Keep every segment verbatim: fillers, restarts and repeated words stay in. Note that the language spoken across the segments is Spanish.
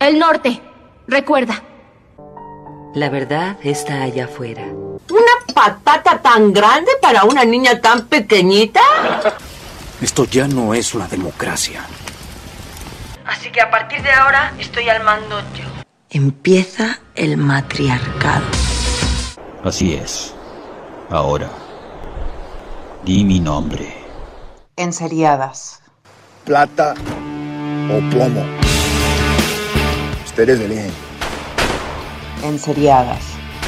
El norte. Recuerda. La verdad está allá afuera. ¿Una patata tan grande para una niña tan pequeñita? Esto ya no es una democracia. Así que a partir de ahora estoy al mando yo. Empieza el matriarcado. Así es. Ahora, di mi nombre. Enseriadas. Plata o plomo. Ustedes eligen. Enseriadas.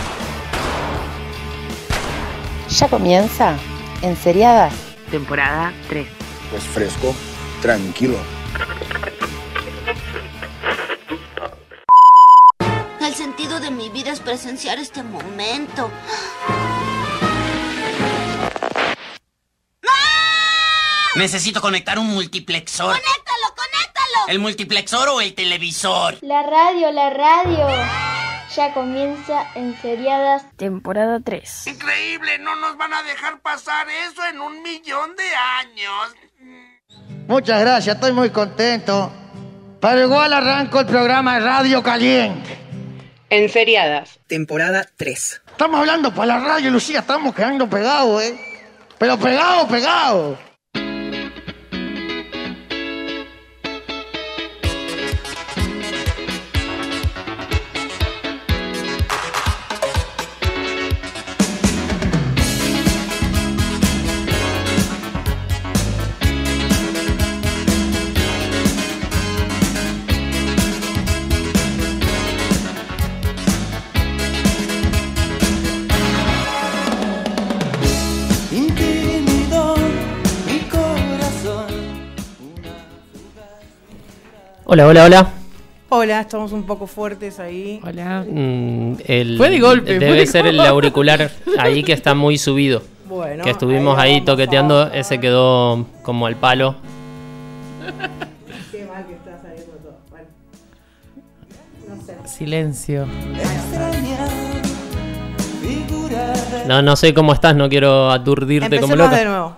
Ya comienza Enseriadas. Temporada tres. Pues fresco, tranquilo. El sentido de mi vida es presenciar este momento. Necesito conectar un multiplexor. ¡Conéctalo, conéctalo! ¿El multiplexor o el televisor? La radio, la radio. Ya comienza Enseriadas. Temporada tres. ¡Increíble! No nos van a dejar pasar eso en un millón de años. Muchas gracias, estoy muy contento. Pero igual arranco el programa de Radio Caliente. Enseriadas. Temporada tres. Estamos hablando para la radio, Lucía, estamos quedando pegados, ¿eh? Pero pegados, pegados. Hola, hola, hola. Hola, estamos un poco fuertes ahí. Hola. Mm, el, fue de golpe. Debe fue de ser golpe. el auricular ahí que está muy subido. Bueno, que estuvimos ahí, ahí toqueteando, a... ese quedó como al palo. Qué mal que estás saliendo todo. Bueno. No sé. Silencio. No, no sé cómo estás, no quiero aturdirte Empecemos como loca. de nuevo.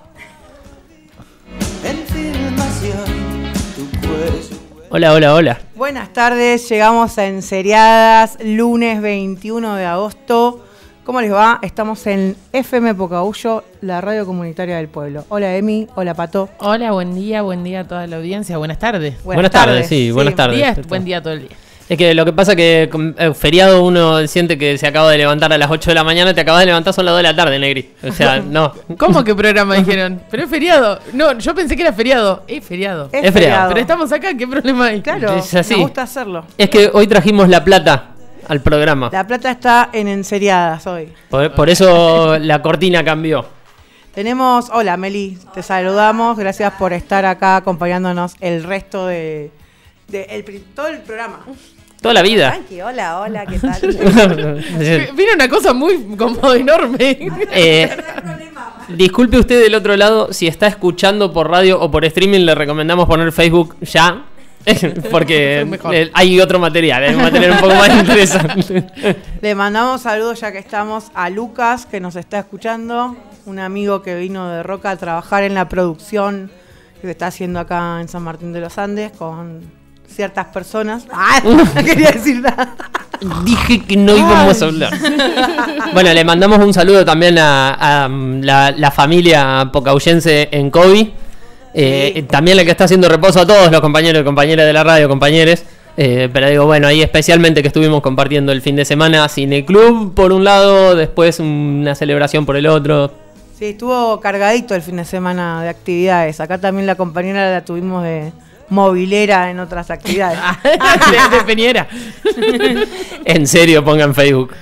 Hola, hola, hola. Buenas tardes, llegamos a Enseriadas, lunes veintiuno de agosto. ¿Cómo les va? Estamos en F M Pocahuyo, la radio comunitaria del pueblo. Hola Emi, hola Pato. Hola, buen día, buen día a toda la audiencia. Buenas tardes. Buenas, buenas tardes, tardes, sí, buenas sí, tardes. Día, buen día todo el día. Es que lo que pasa es que con el feriado uno siente que se acaba de levantar a las ocho de la mañana, te acabas de levantar son las dos de la tarde, Negri. O sea, no. ¿Cómo que programa dijeron? Pero es feriado. No, yo pensé que era feriado. Es feriado. Es, es feriado. feriado. Pero estamos acá, ¿qué problema hay? Claro, es así. Me gusta hacerlo. Es que hoy trajimos La Plata al programa. La Plata está en Enseriadas hoy. Por, por eso la cortina cambió. Tenemos, hola Meli, te saludamos. Gracias por estar acá acompañándonos el resto de, de el, todo el programa. Toda la vida. Tranqui, hola, hola, ¿qué tal? Viene una cosa muy como enorme. Eh, disculpe usted del otro lado, si está escuchando por radio o por streaming, le recomendamos poner Facebook ya. Porque eh, hay otro material, hay un material un poco más interesante. Le mandamos saludos ya que estamos a Lucas, que nos está escuchando. Un amigo que vino de Roca a trabajar en la producción que está haciendo acá en San Martín de los Andes con ciertas personas. Ah, no quería decir nada. Dije que no íbamos a hablar. Bueno, le mandamos un saludo también a, a la, la familia pocahuyense en COVID. Eh, sí. También la que está haciendo reposo a todos los compañeros y compañeras de la radio, compañeros. Eh, pero digo, bueno, ahí especialmente que estuvimos compartiendo el fin de semana Cineclub por un lado, después una celebración por el otro. Sí, estuvo cargadito el fin de semana de actividades. Acá también la compañera la tuvimos de movilera en otras actividades. de, de Peñera. En serio, pongan Facebook.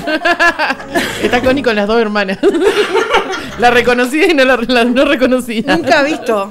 Está Connie con las dos hermanas. La reconocida y no la, la no reconocida. Nunca visto.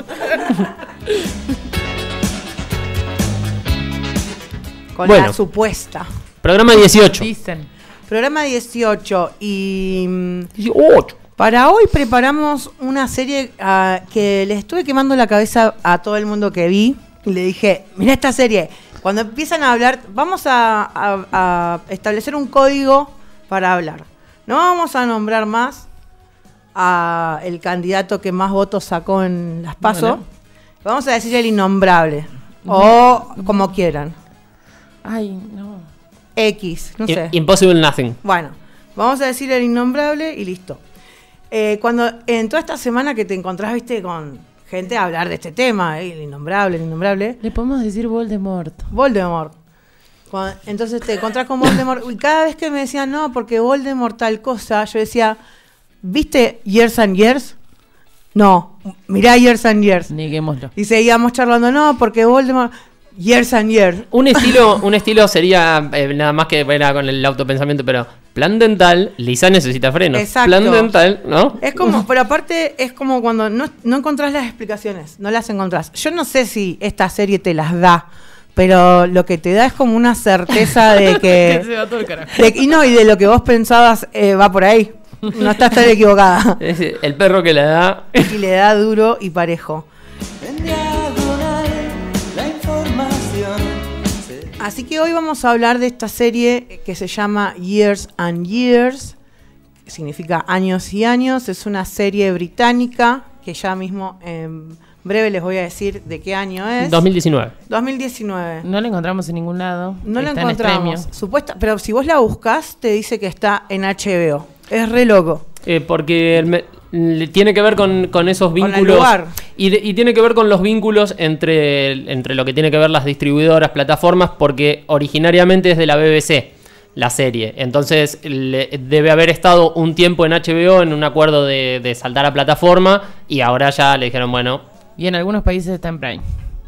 Con bueno, la supuesta. Programa dieciocho. Dicen. Programa dieciocho. Y dieciocho. Para hoy preparamos una serie uh, que les estuve quemando la cabeza a todo el mundo que vi. Y le dije, mira esta serie. Cuando empiezan a hablar, vamos a, a, a establecer un código para hablar. No vamos a nombrar más a el candidato que más votos sacó en las PASO. Bueno. Vamos a decir el innombrable. O como quieran. Ay, no. X, no sé. Impossible Nothing. Bueno, vamos a decir el innombrable y listo. Eh, cuando en toda esta semana que te encontrás, viste, con gente a hablar de este tema, eh, el innombrable, el innombrable. Le podemos decir Voldemort. Voldemort. Cuando, entonces te encontrás con Voldemort. Y cada vez que me decían, no, porque Voldemort tal cosa, yo decía, ¿viste Years and Years? No, mirá Years and Years. Neguémoslo. Y seguíamos charlando, no, porque Voldemort... Years and Years. Un estilo, un estilo sería, eh, nada más que era con el autopensamiento, pero plan dental, Lisa necesita frenos. Exacto. Plan dental, ¿no? Es como, pero aparte es como cuando no, no encontrás las explicaciones, no las encontrás. Yo no sé si esta serie te las da, pero lo que te da es como una certeza de que... que se va todo el carajo. De, y no, y de lo que vos pensabas eh, va por ahí. No estás tan equivocada. Es el perro que le da... Y le da duro y parejo. Así que hoy vamos a hablar de esta serie que se llama Years and Years, que significa años y años. Es una serie británica que ya mismo en breve les voy a decir de qué año es. dos mil diecinueve. dos mil diecinueve. No la encontramos en ningún lado. No la está encontramos. Supuesta, pero si vos la buscas te dice que está en H B O. Es re loco. Eh, porque el me, le, tiene que ver con, con esos vínculos. Con el lugar. Y, de, y tiene que ver con los vínculos entre, entre lo que tiene que ver las distribuidoras, plataformas, porque originariamente es de la B B C, la serie. Entonces le, debe haber estado un tiempo en H B O en un acuerdo de, de saltar a plataforma y ahora ya le dijeron, bueno... Y en algunos países está en Prime.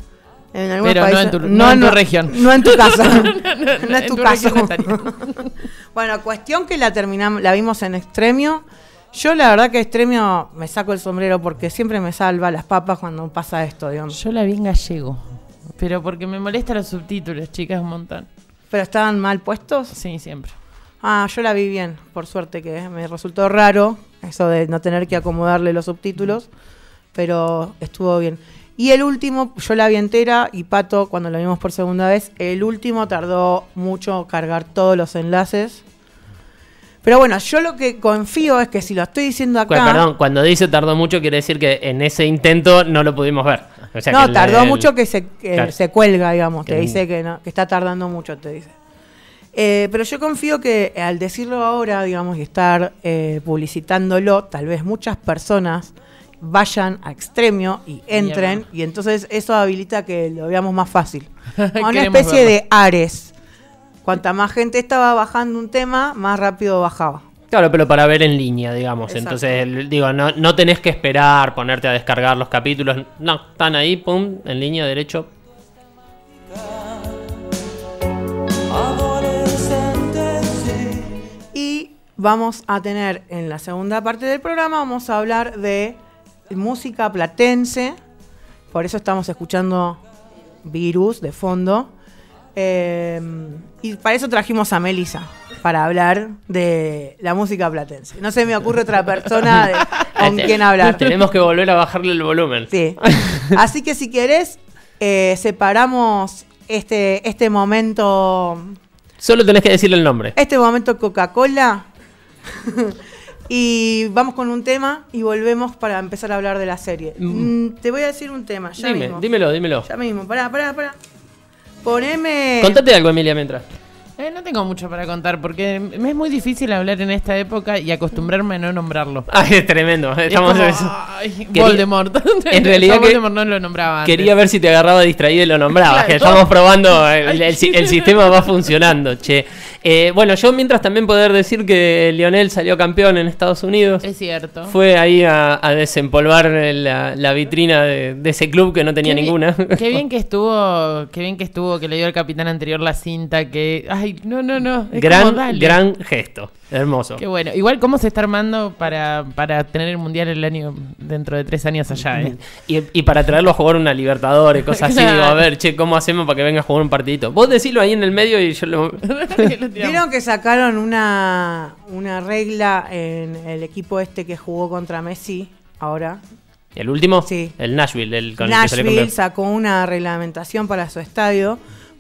En algunos Pero países, no en tu, no, no en tu no, región. No en tu casa. no, no, no, no es tu tu caso. región. Bueno, cuestión que la terminamos, la vimos en Extremio. Yo la verdad que Extremio me saco el sombrero porque siempre me salva las papas cuando pasa esto, digamos. Yo la vi en gallego, pero porque me molestan los subtítulos, chicas, un montón. ¿Pero estaban mal puestos? Sí, siempre. Ah, yo la vi bien, por suerte, que me resultó raro eso de no tener que acomodarle los subtítulos, pero estuvo bien. Y el último, yo la vi entera y Pato, cuando la vimos por segunda vez, el último tardó mucho cargar todos los enlaces. Pero bueno, yo lo que confío es que si lo estoy diciendo acá... Pues, perdón, cuando dice tardó mucho quiere decir que en ese intento no lo pudimos ver. O sea, no, que tardó el, mucho que se, que claro. se cuelga, digamos, Que te el- dice que, no, que está tardando mucho, te dice. Eh, pero yo confío que al decirlo ahora, digamos, y estar eh, publicitándolo, tal vez muchas personas vayan a Extremio y entren, Mierda. y entonces eso habilita que lo veamos más fácil. Una Queremos especie verlo. de Ares. Cuanta más gente estaba bajando un tema, más rápido bajaba. Claro, pero para ver en línea, digamos. Exacto. Entonces, el- digo, no, no tenés que esperar, ponerte a descargar los capítulos. No, están ahí, pum, en línea, derecho. Y vamos a tener en la segunda parte del programa, vamos a hablar de música platense. Por eso estamos escuchando Virus de fondo. Eh, y para eso trajimos a Melissa, para hablar de la música platense. No se me ocurre otra persona de, con Este, quien hablar. Tenemos que volver a bajarle el volumen. Sí. Así que si querés, eh, separamos este, este momento... Solo tenés que decirle el nombre. Este momento Coca-Cola. Y vamos con un tema y volvemos para empezar a hablar de la serie. Mm, te voy a decir un tema, ya Dime, mismo. dímelo, dímelo. Ya mismo, pará, pará, pará. Poneme... Contate algo, Emilia, mientras. Eh, no tengo mucho para contar porque me es muy difícil hablar en esta época y acostumbrarme a no nombrarlo. Ay, es tremendo. Estamos Es como, en eso. ay, Quería- Voldemort. En realidad Yo que- Voldemort no lo nombraba antes. Quería ver si te agarraba distraído y lo nombrabas. Claro, Que yo- estamos probando, el, el si- el sistema va funcionando, che. Eh, bueno, yo mientras también poder decir que Lionel salió campeón en Estados Unidos. Es cierto. Fue ahí a, a desempolvar la, la vitrina de, de ese club que no tenía Qué bi- ninguna. Qué bien que estuvo, qué bien que estuvo, que le dio al capitán anterior la cinta, que... Ay, no, no, no. es como, Gran, dale. gran gesto. Hermoso. Qué bueno. Igual cómo se está armando para, para tener el mundial el año dentro de tres años allá, ¿eh? Y, y para traerlo a jugar una Libertadores, cosas así. Claro. Digo, a ver, che, ¿cómo hacemos para que venga a jugar un partidito? Vos decilo ahí en el medio y yo lo... ¿Vieron que sacaron una, una regla en el equipo este que jugó contra Messi ahora? ¿El último? Sí. El Nashville, el con el que salió Nashville campeón. sacó una reglamentación para su estadio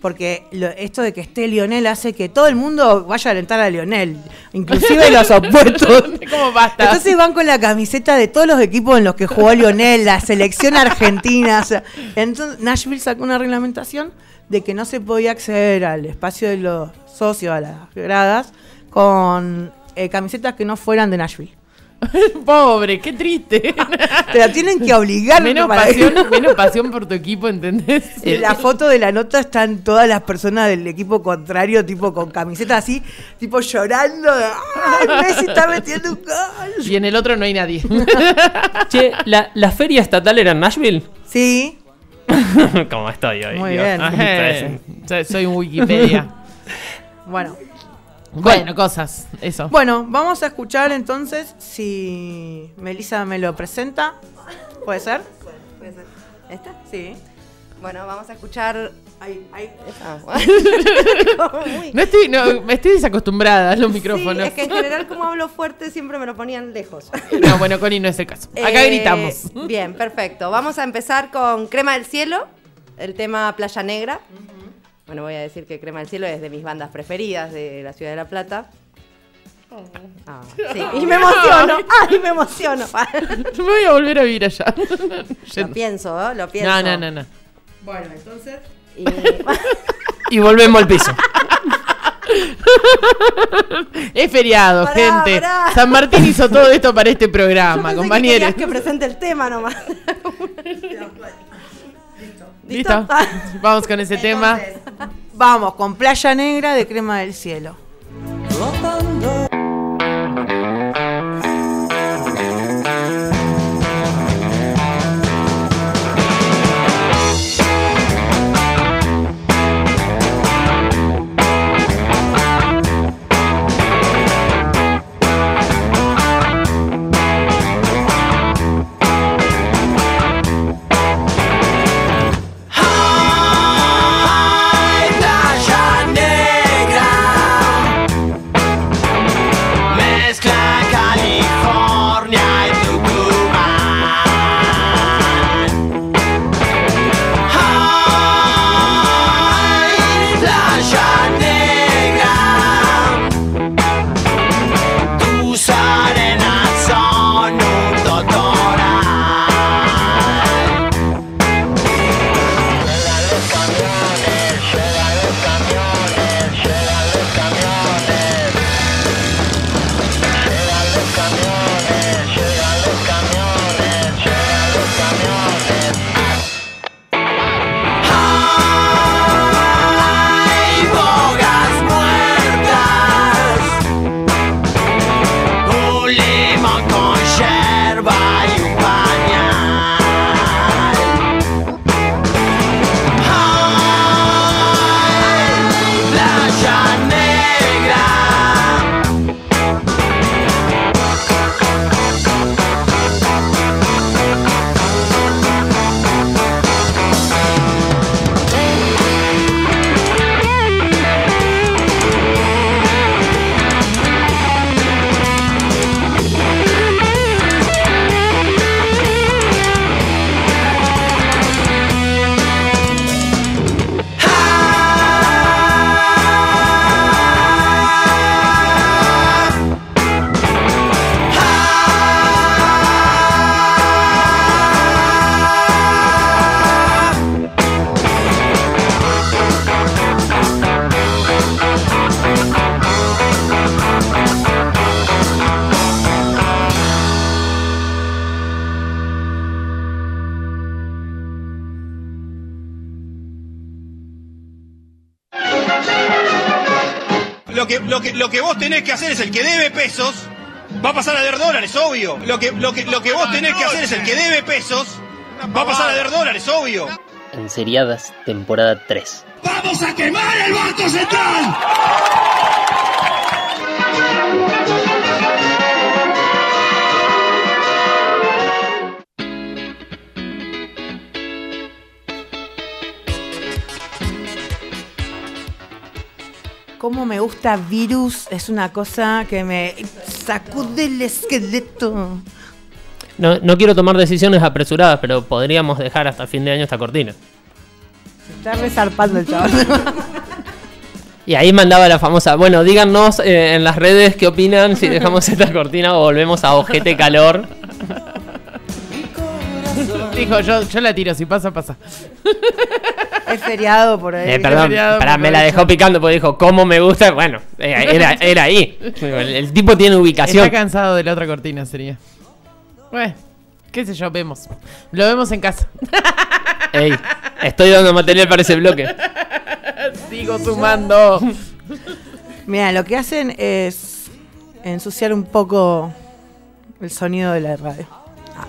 porque lo, esto de que esté Lionel hace que todo el mundo vaya a alentar a Lionel, inclusive los opuestos. ¿Cómo basta? Entonces van con la camiseta de todos los equipos en los que jugó Lionel, la selección argentina. O sea, entonces Nashville sacó una reglamentación de que no se podía acceder al espacio de los socios, a las gradas, con eh, camisetas que no fueran de Nashville. Pobre, qué triste. Te la tienen que obligar. Menos, para pasión, menos pasión por tu equipo, ¿entendés? En la foto de la nota están todas las personas del equipo contrario, tipo con camisetas así, tipo llorando. De, ¡ay, Messi está metiendo un gol! Y en el otro no hay nadie. Che, ¿la, ¿la feria estatal era en Nashville? Sí. ¿Cómo estoy hoy? Muy Dios. bien. Ajé, soy, soy un Wikipedia. Bueno. Bueno, cosas, eso. Bueno, vamos a escuchar entonces si Melissa me lo presenta. ¿Puede ser? Bueno, puede ser. ¿Esta? Sí. Bueno, vamos a escuchar... Ahí, ahí. Ah, muy... No estoy, no, me estoy desacostumbrada a los micrófonos. Sí, es que en general como hablo fuerte siempre me lo ponían lejos. No, bueno, Connie no es el caso. Acá eh, gritamos. Bien, perfecto. Vamos a empezar con Crema del Cielo, el tema Playa Negra. Uh-huh. Bueno, voy a decir que Crema del Cielo es de mis bandas preferidas de la Ciudad de La Plata. Oh. Ah, sí. Y me emociono. ¡Ay, me emociono! Me voy a volver a vivir allá. Lo pienso, ¿eh? Lo pienso. No, no, no, no. Bueno, entonces... Y, y volvemos al piso. Es feriado, pará, gente. Pará. San Martín hizo todo esto para este programa, Yo compañeros. Que, que presente el tema nomás. ¿Listo? ¿Listo? Vamos con ese Entonces, tema. Vamos con Playa Negra de Crema del Cielo. Lo que, lo, que, lo que vos tenés que hacer es el que debe pesos, va a pasar a deber dólares, obvio. Lo que, lo que, lo que vos tenés que hacer es el que debe pesos, va a pasar a deber dólares, obvio. En Seriadas, temporada tres. ¡Vamos a quemar el Banco Central! Cómo me gusta Virus, es una cosa que me sacude el esqueleto. No, no quiero tomar decisiones apresuradas, pero podríamos dejar hasta fin de año esta cortina. Está resarpando el chaval. Y ahí mandaba la famosa, bueno, díganos eh, en las redes qué opinan si dejamos esta cortina o volvemos a ojete calor. Dijo, yo, yo la tiro, si pasa, pasa. Es feriado por ahí. Eh, perdón, pará, me la dejó picando porque dijo, ¿cómo me gusta? Bueno, eh, era, era ahí. El, el tipo tiene ubicación. Está cansado de la otra cortina, sería. Bueno, qué sé yo, vemos. Lo vemos en casa. Ey, estoy dando material para ese bloque. Sigo sumando. Mira, lo que hacen es ensuciar un poco el sonido de la radio. Ah.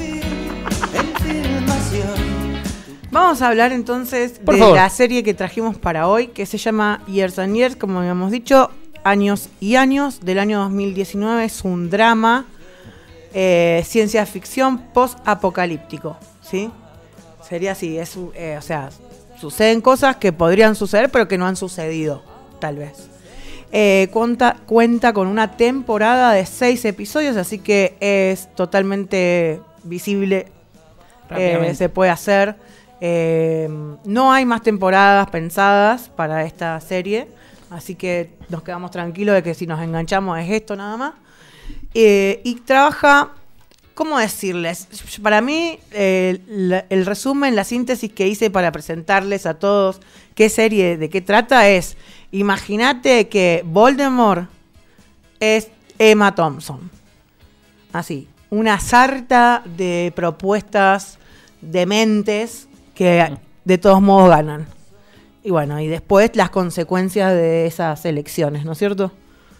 Vamos a hablar entonces Por de favor. la serie que trajimos para hoy, que se llama Years and Years, como habíamos dicho, años y años, del año dos mil diecinueve. Es un drama, eh, ciencia ficción post-apocalíptico, ¿sí? Sería así, es, eh, o sea, suceden cosas que podrían suceder, pero que no han sucedido, tal vez. Eh, cuenta, cuenta con una temporada de seis episodios, así que es totalmente visible, eh, se puede hacer. Eh, no hay más temporadas pensadas para esta serie, así que nos quedamos tranquilos de que si nos enganchamos es esto nada más. Eh, y trabaja, ¿cómo decirles? Para mí, eh, la, el resumen, la síntesis que hice para presentarles a todos qué serie, de qué trata es, imagínate que Voldemort es Emma Thompson. Así, una sarta de propuestas dementes que de todos modos ganan. Y bueno, y después las consecuencias de esas elecciones, ¿no es cierto?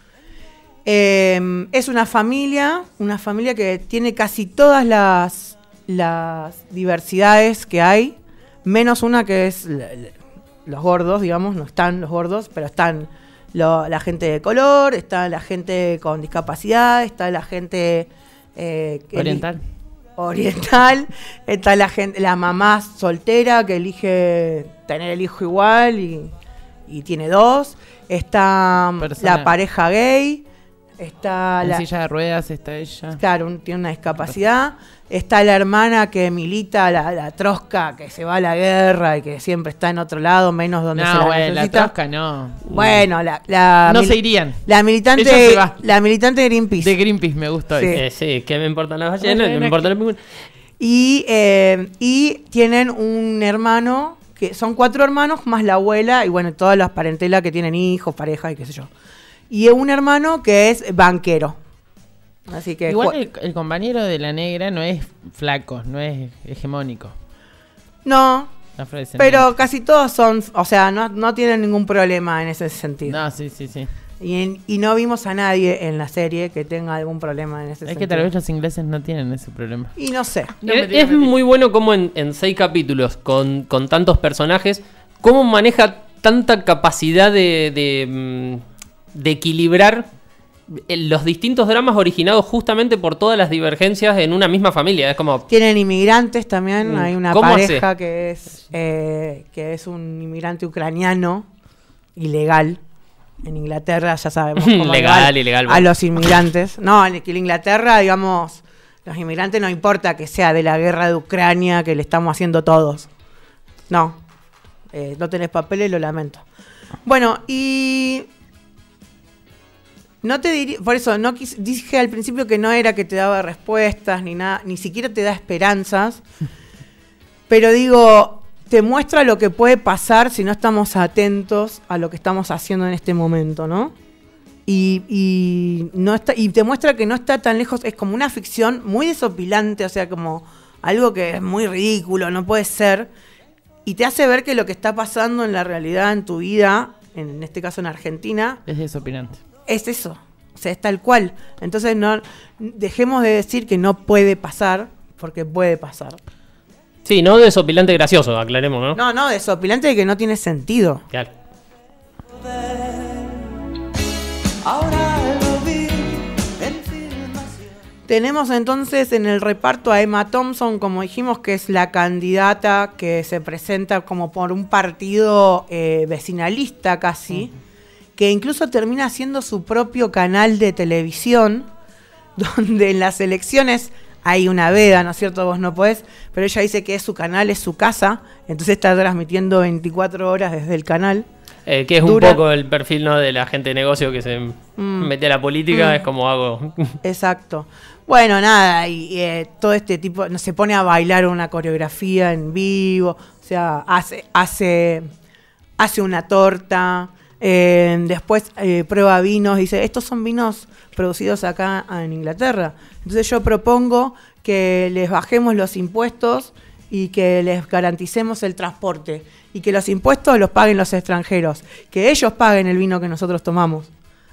Eh, es una familia, una familia que tiene casi todas las, las diversidades que hay, menos una que es l- l- los gordos, digamos, no están los gordos, pero están lo, la gente de color, está la gente con discapacidad, está la gente eh, que oriental. Eli- oriental, está la gente, la mamá soltera que elige tener el hijo igual y, y tiene dos, está Persona. la pareja gay. Está en la silla de ruedas está ella. Claro, un, tiene una discapacidad. Está la hermana que milita, la, la trosca, que se va a la guerra y que siempre está en otro lado, menos donde no, se la bueno, necesita. la trosca no. Bueno, la, la no mil- se irían. La Ella militante, se va. la militante de Greenpeace. De Greenpeace me gustó. Sí. ese. Eh, sí, que me importan las ballenas, no me importan los pingüinos. Y, eh, y tienen un hermano, que son cuatro hermanos, más la abuela, y bueno, todas las parentelas que tienen hijos, parejas y qué sé yo. Y un hermano que es banquero. Así que Igual jue- el, el compañero de la negra no es flaco, no es hegemónico. No, La frase pero no. casi todos son, o sea, no, no tienen ningún problema en ese sentido. No, sí, sí, sí. Y, en- y no vimos a nadie en la serie que tenga algún problema en ese Es sentido. que tal vez los ingleses no tienen ese problema. Y no sé. No, es mentira, es mentira. muy bueno como en, en seis capítulos, con, con tantos personajes, cómo maneja tanta capacidad de, de, mm, de equilibrar eh, los distintos dramas originados justamente por todas las divergencias en una misma familia. Es como... Tienen inmigrantes también, Mm, hay una ¿cómo pareja hace? que es eh, que es un inmigrante ucraniano ilegal en Inglaterra, ya sabemos cómo Legal, va ilegal, a bueno. los inmigrantes. No, en que en Inglaterra, digamos, los inmigrantes no importa que sea de la guerra de Ucrania que le estamos haciendo todos. No, eh, no tenés papeles, lo lamento. Bueno, y no te diría, por eso no quis- dije al principio que no era que te daba respuestas ni nada, ni siquiera te da esperanzas. Pero digo, te muestra lo que puede pasar si no estamos atentos a lo que estamos haciendo en este momento, ¿no? Y, y no está, y te muestra que no está tan lejos, es como una ficción muy desopilante, o sea, como algo que es muy ridículo, no puede ser. Y te hace ver que lo que está pasando en la realidad, en tu vida, en este caso en Argentina, Es desopinante. es eso, o sea, es tal cual. Entonces no dejemos de decir que no puede pasar, porque puede pasar. Sí, no desopilante gracioso, aclaremos, ¿no? No, no, desopilante de que no tiene sentido. Claro. Tenemos entonces en el reparto a Emma Thompson, como dijimos, que es la candidata que se presenta como por un partido eh, vecinalista casi, uh-huh. que incluso termina haciendo su propio canal de televisión, donde en las elecciones hay una veda, ¿no es cierto? Vos no podés, pero ella dice que es su canal, es su casa, entonces está transmitiendo veinticuatro horas desde el canal. Eh, que es Dura. un poco el perfil, ¿no?, de la gente de negocio que se mm. mete a la política, mm. es como hago. Exacto. Bueno, nada, y, y eh, todo este tipo, no se pone a bailar una coreografía en vivo, o sea, hace, hace, hace una torta, eh, después eh, prueba vinos, dice, estos son vinos producidos acá en Inglaterra. Entonces yo propongo que les bajemos los impuestos y que les garanticemos el transporte y que los impuestos los paguen los extranjeros, que ellos paguen el vino que nosotros tomamos.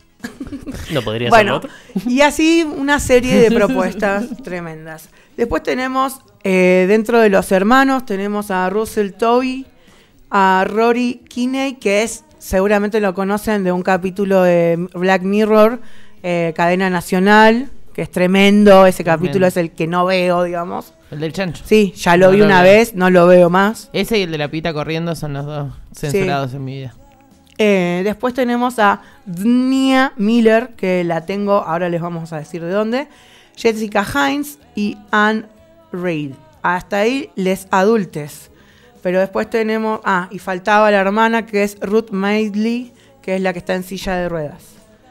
No podría bueno, ser otro. Y así una serie de propuestas tremendas. Después tenemos, eh, dentro de los hermanos, tenemos a Russell Tovey, a Rory Kinney, que es, seguramente lo conocen de un capítulo de Black Mirror, eh, Cadena Nacional, que es tremendo, ese capítulo es el que no veo, digamos. El del chancho. Sí, ya lo no vi lo una veo. vez, no lo veo más. Ese y el de la pita corriendo son los dos censurados sí. en mi vida. Eh, después tenemos a Dnia Miller, que la tengo, ahora les vamos a decir de dónde, Jessica Hines y Anne Reid. Hasta ahí les adultes. Pero después tenemos, ah, y faltaba la hermana, que es Ruth Madeley, que es la que está en silla de ruedas.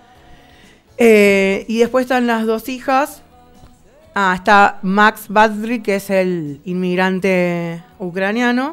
Eh, y después están las dos hijas. Ah, está Max Badry, que es el inmigrante ucraniano.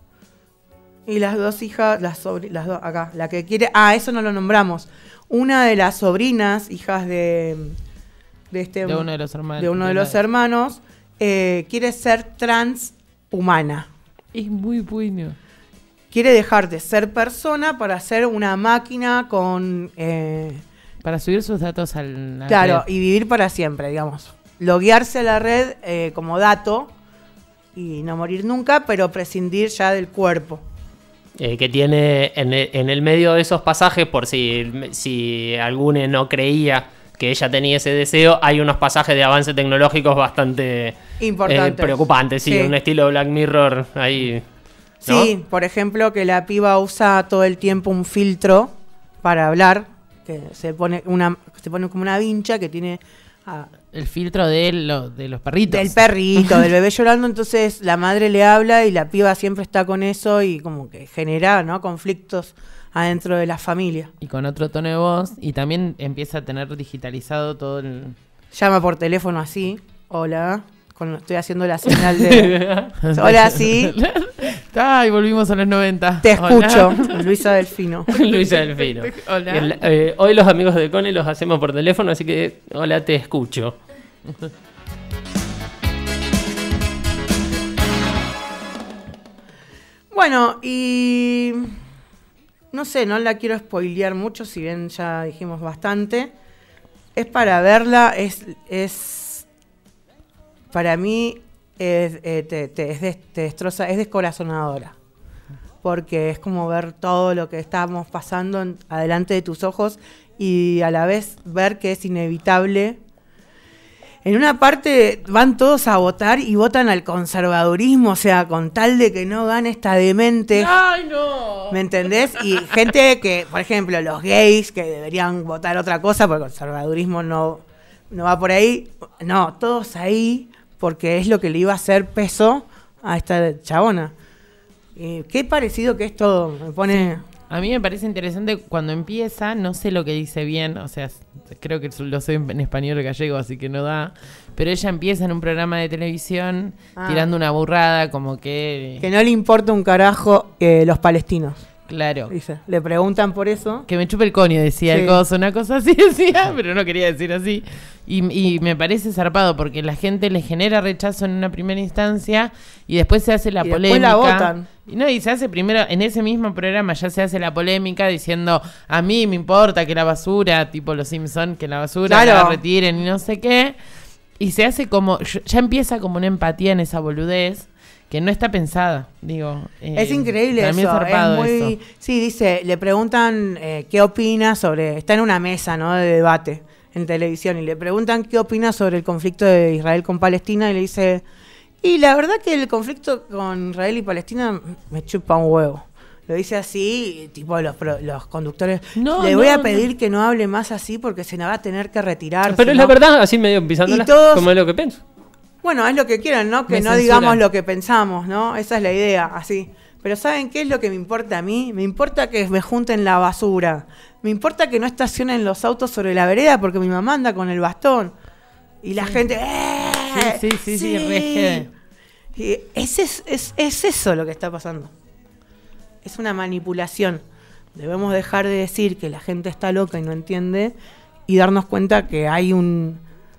Y las dos hijas, las, sobr- las dos, acá, la que quiere, ah, eso no lo nombramos. Una de las sobrinas, hijas de, de este, de uno de los hermanos, de uno de los hermanos eh, quiere ser transhumana. Es muy bueno. Quiere dejar de ser persona para ser una máquina con... Eh, para subir sus datos al... a claro, red. y vivir para siempre, digamos. Loguearse a la red eh, como dato y no morir nunca, pero prescindir ya del cuerpo. Eh, que tiene en el, en el medio de esos pasajes, por si, si alguno no creía que ella tenía ese deseo, hay unos pasajes de avance tecnológicos bastante eh, preocupantes, sí, sí, un estilo Black Mirror ahí, ¿no? Sí, por ejemplo, que la piba usa todo el tiempo un filtro para hablar, que se pone una se pone como una vincha que tiene... Ah, el filtro de, lo, de los perritos. Del perrito, del bebé llorando, entonces la madre le habla y la piba siempre está con eso y como que genera, ¿no?, conflictos adentro de la familia. Y con otro tono de voz, y también empieza a tener digitalizado todo el... Llama por teléfono así, hola, cuando estoy haciendo la señal de... hola, sí. Ay, volvimos a los noventa. Te escucho, hola. Luisa Delfino. Luisa Delfino. Hola. El, eh, hoy los amigos de Cone los hacemos por teléfono, así que hola, te escucho. Bueno, y no sé, no la quiero spoilear mucho, si bien ya dijimos bastante. Es para verla, es, es para mí es, eh, te, te, es des, te destroza, es descorazonadora. Porque es como ver todo lo que estamos pasando en, adelante de tus ojos y a la vez ver que es inevitable. En una parte van todos a votar y votan al conservadurismo, o sea, con tal de que no gane esta demente. ¡Ay, no! ¿Me entendés? Y gente que, por ejemplo, los gays, que deberían votar otra cosa, porque el conservadurismo no, no va por ahí. No, todos ahí, porque es lo que le iba a hacer peso a esta chabona. Eh, qué parecido que es todo, me pone... A mí me parece interesante cuando empieza, no sé lo que dice bien, o sea, creo que lo sé en español gallego, así que no da, pero ella empieza en un programa de televisión ah. tirando una burrada como que... Que no le importa un carajo eh, los palestinos. Claro. Dice, le preguntan por eso. Que me chupe el coño, decía sí. el coso, una cosa así decía, pero no quería decir así. Y, y me parece zarpado porque la gente le genera rechazo en una primera instancia y después se hace la y polémica. Después la votan. Y no, y se hace primero, en ese mismo programa ya se hace la polémica diciendo, a mí me importa que la basura, tipo los Simpson, que la basura claro. la retiren y no sé qué. Y se hace como, ya empieza como una empatía en esa boludez. Que no está pensada, digo. Eh, es increíble eso. Es, zarpado es muy, eso. Sí, dice, le preguntan eh, qué opina sobre... Está en una mesa, ¿no?, de debate en televisión y le preguntan qué opina sobre el conflicto de Israel con Palestina y le dice, y la verdad que el conflicto con Israel y Palestina me chupa un huevo. Lo dice así, tipo los, los conductores, no, le voy no, a pedir no. que no hable más así porque se me va a tener que retirar. Pero es no. la verdad, así medio pisándola, todos, como es lo que pienso. Bueno, es lo que quieran, ¿no? Que Me no censuran. digamos lo que pensamos, ¿no? Esa es la idea, así. Pero ¿saben qué es lo que me importa a mí? Me importa que me junten la basura. Me importa que no estacionen los autos sobre la vereda porque mi mamá anda con el bastón. Y la Sí. gente... ¡eh! Sí, sí, sí, sí, re jede. Y es, es, es, es eso lo que está pasando. Es una manipulación. Debemos dejar de decir que la gente está loca y no entiende y darnos cuenta que hay un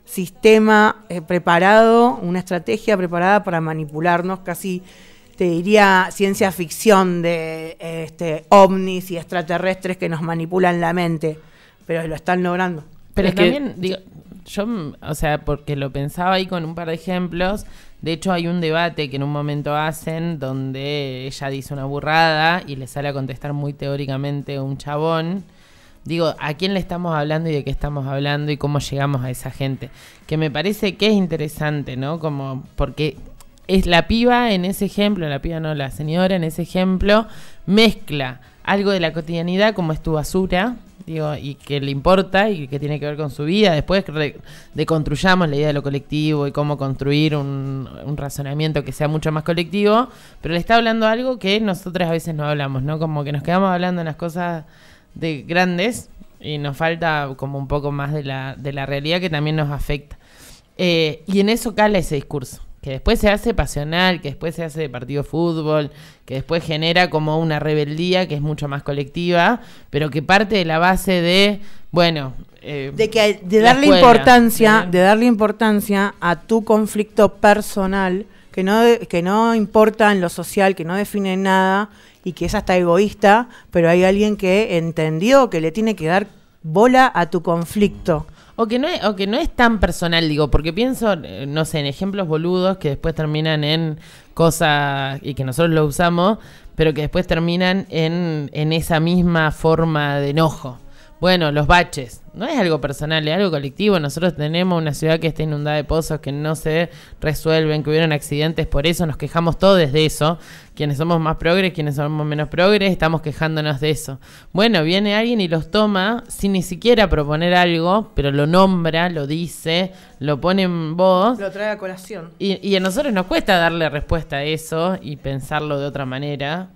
sistema eh, preparado, una estrategia preparada para manipularnos, casi te diría ciencia ficción de este, ovnis y extraterrestres que nos manipulan la mente, pero lo están logrando. Pero Es que- también, digo, yo, mm, o sea, porque lo pensaba ahí con un par de ejemplos. De hecho, hay un debate que en un momento hacen donde ella dice una burrada y le sale a contestar muy teóricamente un chabón. Digo, ¿a quién le estamos hablando y de qué estamos hablando y cómo llegamos a esa gente? Que me parece que es interesante, ¿no? Como, porque es la piba en ese ejemplo, la piba no, la señora en ese ejemplo, mezcla algo de la cotidianidad como es tu basura, digo, y que le importa y que tiene que ver con su vida. Después re- deconstruyamos la idea de lo colectivo y cómo construir un, un razonamiento que sea mucho más colectivo, pero le está hablando algo que nosotras a veces no hablamos, ¿no? Como que nos quedamos hablando en las cosas de grandes y nos falta como un poco más de la, de la realidad que también nos afecta. Eh, y en eso cala ese discurso, que después se hace pasional, que después se hace de partido de fútbol, que después genera como una rebeldía que es mucho más colectiva, pero que parte de la base de, bueno... Eh, de que de la darle escuela, importancia, ¿eh? de darle importancia a tu conflicto personal, que no de- que no importa en lo social, que no define nada y que es hasta egoísta, pero hay alguien que entendió que le tiene que dar bola a tu conflicto. O que no es, o que no es tan personal, digo, porque pienso, eh, no sé, en ejemplos boludos que después terminan en cosas, y que nosotros lo usamos, pero que después terminan en, en esa misma forma de enojo. Bueno, los baches, no es algo personal, es algo colectivo. Nosotros tenemos una ciudad que está inundada de pozos que no se resuelven, que hubieron accidentes, por eso nos quejamos todos de eso. Quienes somos más progres, quienes somos menos progres, estamos quejándonos de eso. Bueno, viene alguien y los toma sin ni siquiera proponer algo, pero lo nombra, lo dice, lo pone en voz. Lo trae a colación. Y, y a nosotros nos cuesta darle respuesta a eso y pensarlo de otra manera.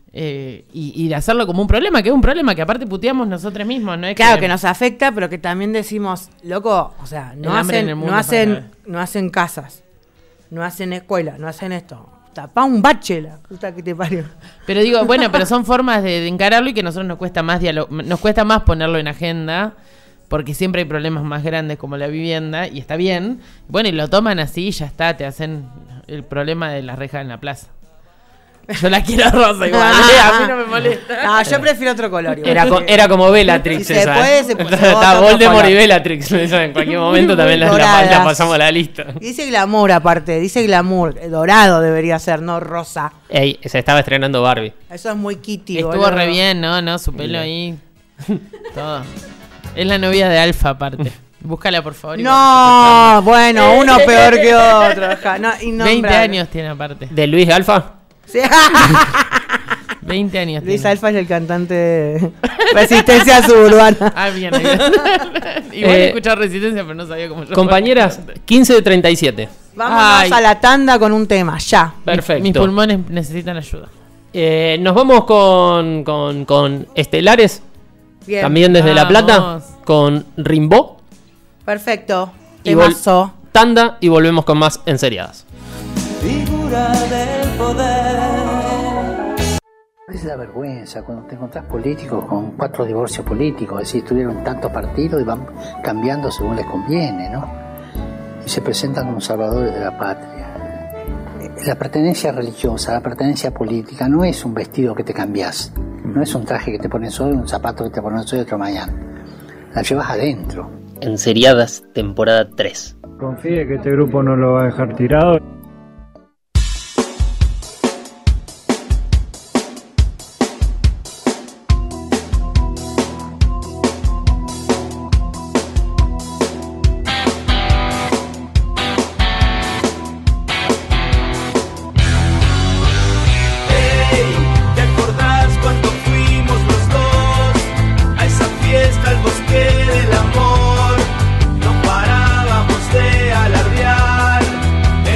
Eh, y, y de hacerlo como un problema, que es un problema que aparte puteamos nosotros mismos, ¿no? Es Claro, que nos afecta, pero que también decimos, loco, o sea, no El hambre en hacen, el mundo no hacen, para- no hacen casas, no hacen escuela, no hacen esto. Tapá un bache, la puta que te parió. Pero digo, bueno, pero son formas de, de encararlo y que a nosotros nos cuesta más dialo- nos cuesta más ponerlo en agenda, porque siempre hay problemas más grandes como la vivienda, y está bien. Bueno, y lo toman así y ya está, te hacen el problema de la reja en la plaza. Yo la quiero rosa igual, ¿eh? A mí no me molesta. No, yo prefiero otro color. igual. Era, co- era como Bellatrix Si se esa. puede, se puede. Está Otro Voldemort color. y Bellatrix. Esa, en cualquier momento también la, la, Doradas. la pasamos a la lista. Y dice glamour aparte, dice glamour. eh, Dorado debería ser, no rosa. Ey, se estaba estrenando Barbie. Eso es muy kitty, Estuvo boludo. re bien, ¿no? ¿no? Su pelo ahí. Todo. Es la novia de Alfa, aparte. Búscala, por favor. y vamos a No, bueno, uno peor que otro. ja, No, innombrable. veinte años tiene aparte. ¿De Luis Alfa? Sí. veinte años Luis tiene. Alfa es el cantante de Resistencia Suburbana. Ah, bien, bien. Igual Eh, he escuchado Resistencia, pero no sabía cómo yo. Compañeras, quince de treinta y siete. Vámonos Ay. a la tanda con un tema, ya. Perfecto. Mis pulmones necesitan ayuda. Eh, nos vamos con, con, con Estelares, Bien. también desde La Plata, Vamos. con Rimbaud. Perfecto. Y vol- Temazo. Tanda y volvemos con más Enseriadas. Figura del poder. A veces da vergüenza cuando te encontrás políticos con cuatro divorcios políticos, es decir, tuvieron tantos partidos y van cambiando según les conviene, ¿no? Y se presentan como salvadores de la patria. La pertenencia religiosa, la pertenencia política no es un vestido que te cambias, no es un traje que te pones hoy, un zapato que te pones hoy y otro mañana. La llevas adentro. Enseriadas, temporada tres. Confíe que este grupo no lo va a dejar tirado. ¿Te acordás cuando fuimos los dos a esa fiesta al bosque del amor? No parábamos de alardear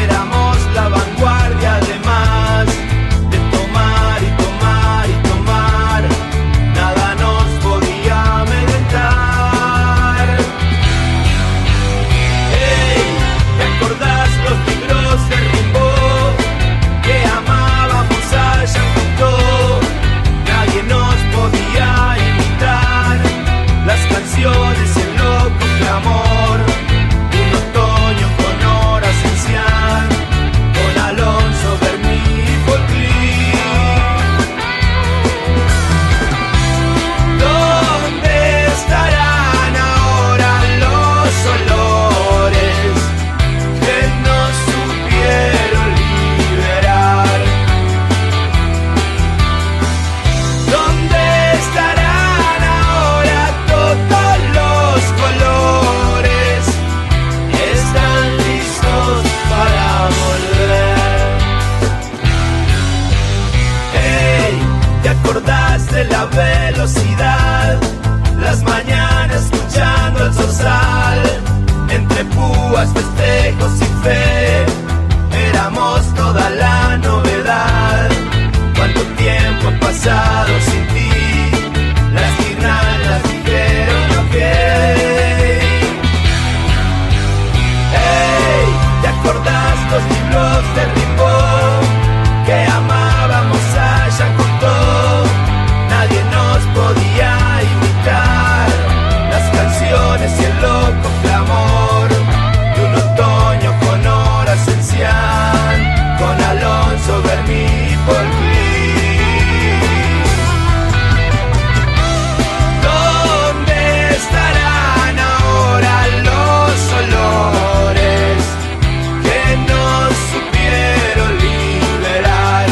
de la velocidad, las mañanas escuchando el zorzal, entre púas, festejos y fe, éramos toda la novedad. Cuánto tiempo ha pasado sin ti, las guirnaldas dijeron ok. Hey, ¿te acordás los libros de Rimbaud que amábamos a Jean Cocteau? Nadie nos podía imitar las canciones y el loco clamor de un otoño con horas encian, con Alonso, Bermí y Paul Klee. ¿Dónde estarán ahora los olores que nos supieron liberar?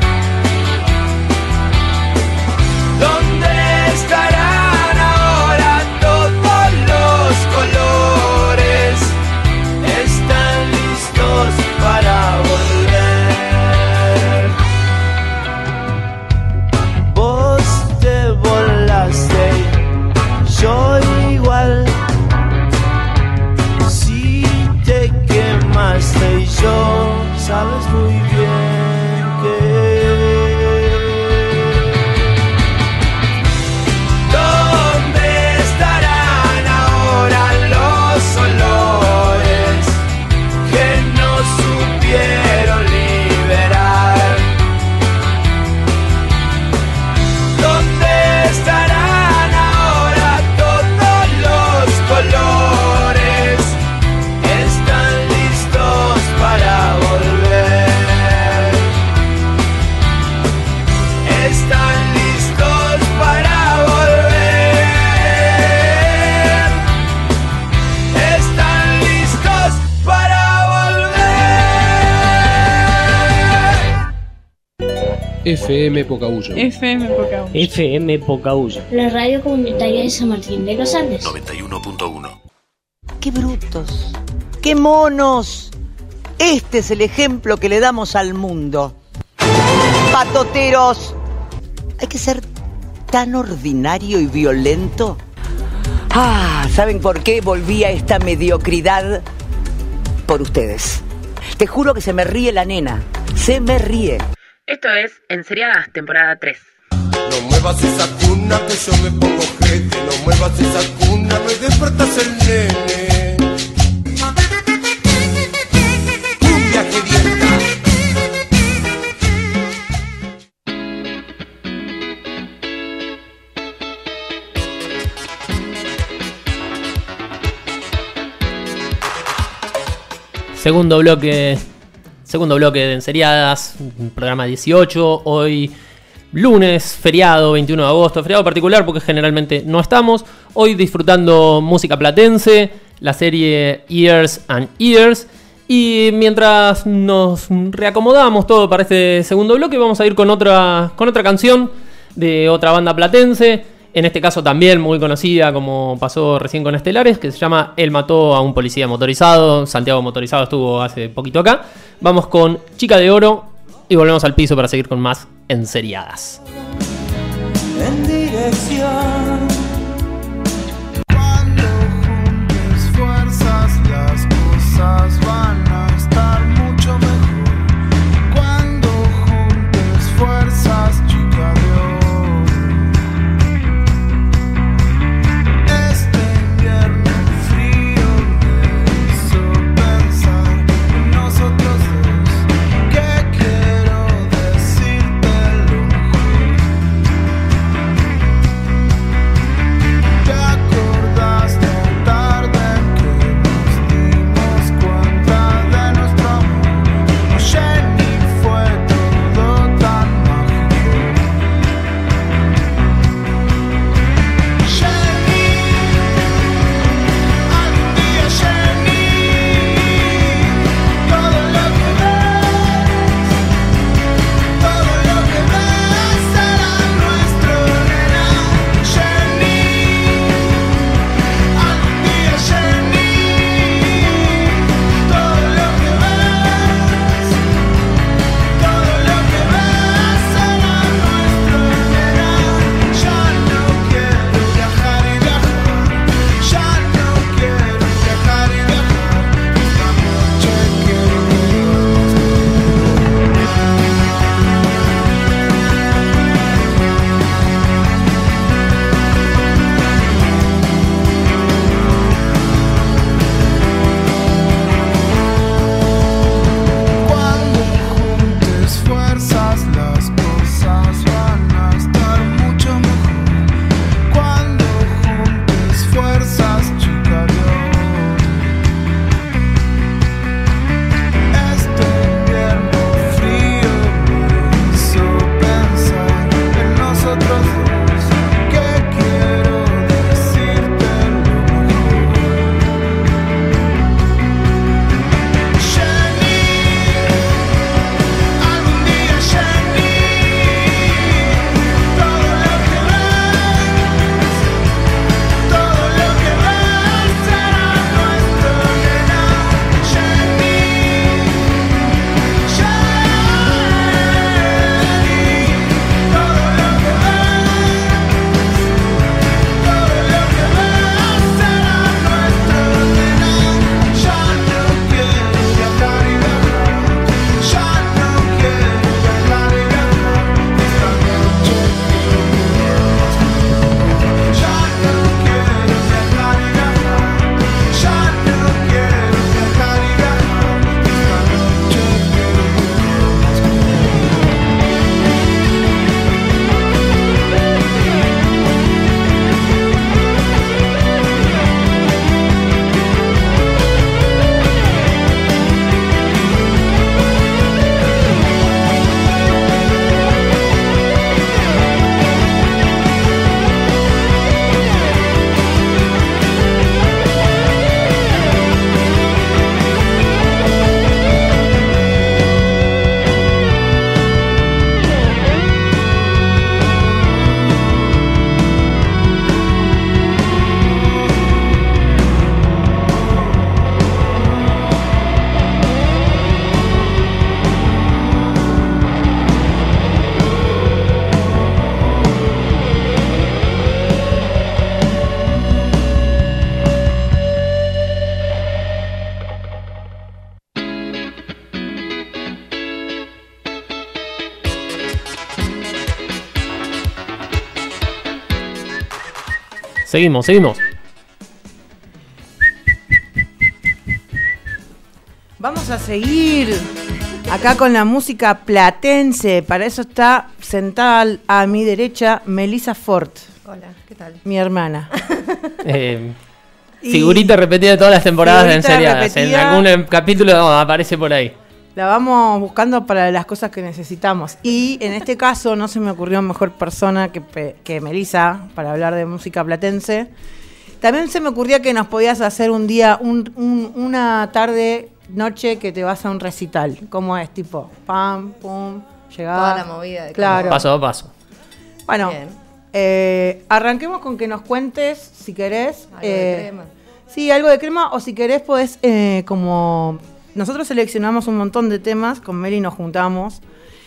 ¿Dónde estarán ahora todos los colores? Están listos para volver. Vos te volaste, yo igual. Si te quemaste y yo, sabes muy bien que ¿dónde estarán ahora los olores que nos supieron liberar? ¿Dónde estarán ahora todos los colores? Están listos para volver. Están listos para volver. Están listos para volver. F M Pocahuyo. F M Pocahuyo. F M Pocahuyo. La radio comunitaria de San Martín de los Andes. noventa y uno punto uno. ¡Qué brutos! ¡Qué monos! Este es el ejemplo que le damos al mundo. ¡Patoteros! ¿Hay que ser tan ordinario y violento? Ah, ¿saben por qué volví a esta mediocridad? Por ustedes. Te juro que se me ríe la nena. Se me ríe. Esto es Enseriadas, temporada tres. No muevas esa cuna que yo me pongo jete. No muevas esa cuna, me despertas el nene. Cumbia gedienta. Segundo bloque, segundo bloque de Enseriadas, programa dieciocho, hoy lunes, feriado, veintiuno de agosto, feriado particular porque generalmente no estamos, hoy disfrutando música platense, la serie Years and Years, y mientras nos reacomodamos todo para este segundo bloque, vamos a ir con otra, con otra canción de otra banda platense. En este caso también muy conocida, como pasó recién con Estelares, que se llama Él mató a un policía motorizado. Santiago Motorizado estuvo hace poquito acá. Vamos con Chica de Oro y volvemos al piso para seguir con más Enseriadas. En dirección. Cuando juntes fuerzas, las cosas van a estar mucho mejor. Cuando juntes fuerzas, chica de oro. Nosotros dos, que quiero decirte lo mejor. seguimos, seguimos. Vamos a seguir acá con la música platense. Para eso está sentada a mi derecha Melissa Fort. Hola, ¿qué tal? Mi hermana. Eh, figurita repetida de todas las temporadas de Enseriadas. En algún capítulo aparece por ahí. La vamos buscando para las cosas que necesitamos. Y en este caso no se me ocurrió mejor persona que, que Melissa para hablar de música platense. También se me ocurría que nos podías hacer un día, un, un, una tarde, noche que te vas a un recital. ¿Cómo es? Tipo, pam, pum, llegás. Toda la movida de claro. Paso a paso. Bueno, eh, arranquemos con que nos cuentes, si querés. Algo eh, de crema. Sí, algo de crema, o si querés podés eh, como... Nosotros seleccionamos un montón de temas, con Meli nos juntamos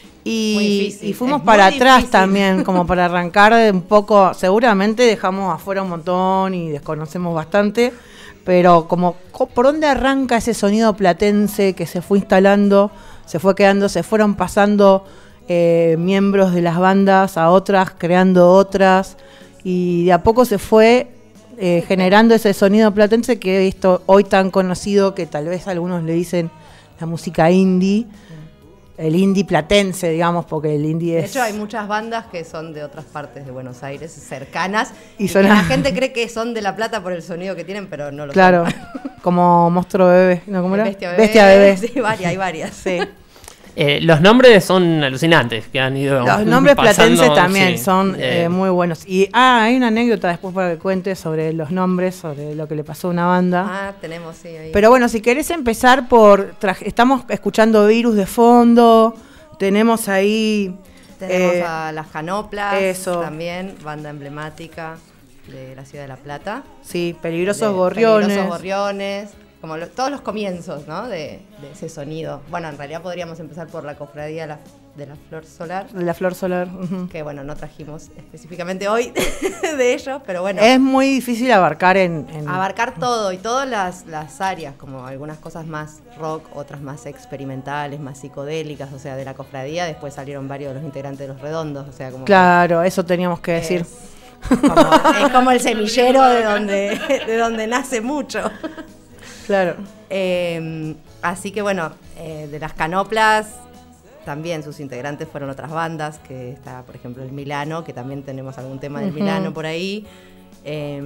y, y fuimos para atrás difícil. También, como para arrancar de un poco, seguramente dejamos afuera un montón y desconocemos bastante, pero como por dónde arranca ese sonido platense que se fue instalando, se fue quedando, se fueron pasando eh, miembros de las bandas a otras, creando otras, y de a poco se fue Eh, generando ese sonido platense que he visto hoy tan conocido, que tal vez algunos le dicen la música indie, el indie platense, digamos, porque el indie es... De hecho, hay muchas bandas que son de otras partes de Buenos Aires, cercanas, y, y que son la gente cree que son de La Plata por el sonido que tienen, pero no lo claro, son. Claro, como Monstruo Bebé, ¿no? ¿Cómo era? Bestia Bebé. Bestia Bebé. Sí, varias, hay varias. Sí. Eh, los nombres son alucinantes que han ido Los nombres pasando, platenses también sí, son eh, eh, muy buenos. Y ah, hay una anécdota después para que cuente sobre los nombres, sobre lo que le pasó a una banda. Ah, tenemos, sí. Ahí. Pero bueno, si querés empezar por... Estamos escuchando Virus de fondo, tenemos ahí... Tenemos eh, a Las Canoplas, eso. También, banda emblemática de la ciudad de La Plata. Sí, Peligrosos de Gorriones. Peligrosos Gorriones. Como lo, todos los comienzos, ¿no? De, de ese sonido. Bueno, en realidad podríamos empezar por la cofradía de la, de la Flor Solar. De la Flor Solar. Uh-huh. Que bueno, no trajimos específicamente hoy de ellos, pero bueno. Es muy difícil abarcar en... en... Abarcar todo y todas las, las áreas, como algunas cosas más rock, otras más experimentales, más psicodélicas. O sea, de la cofradía después salieron varios de los integrantes de Los Redondos. O sea, como claro, eso teníamos que decir. Es como, es como el semillero de donde, de donde nace mucho. Claro. Eh, así que bueno, eh, de Las Canoplas también sus integrantes fueron otras bandas, que está por ejemplo el Milano, que también tenemos algún tema del uh-huh. Milano por ahí. Eh,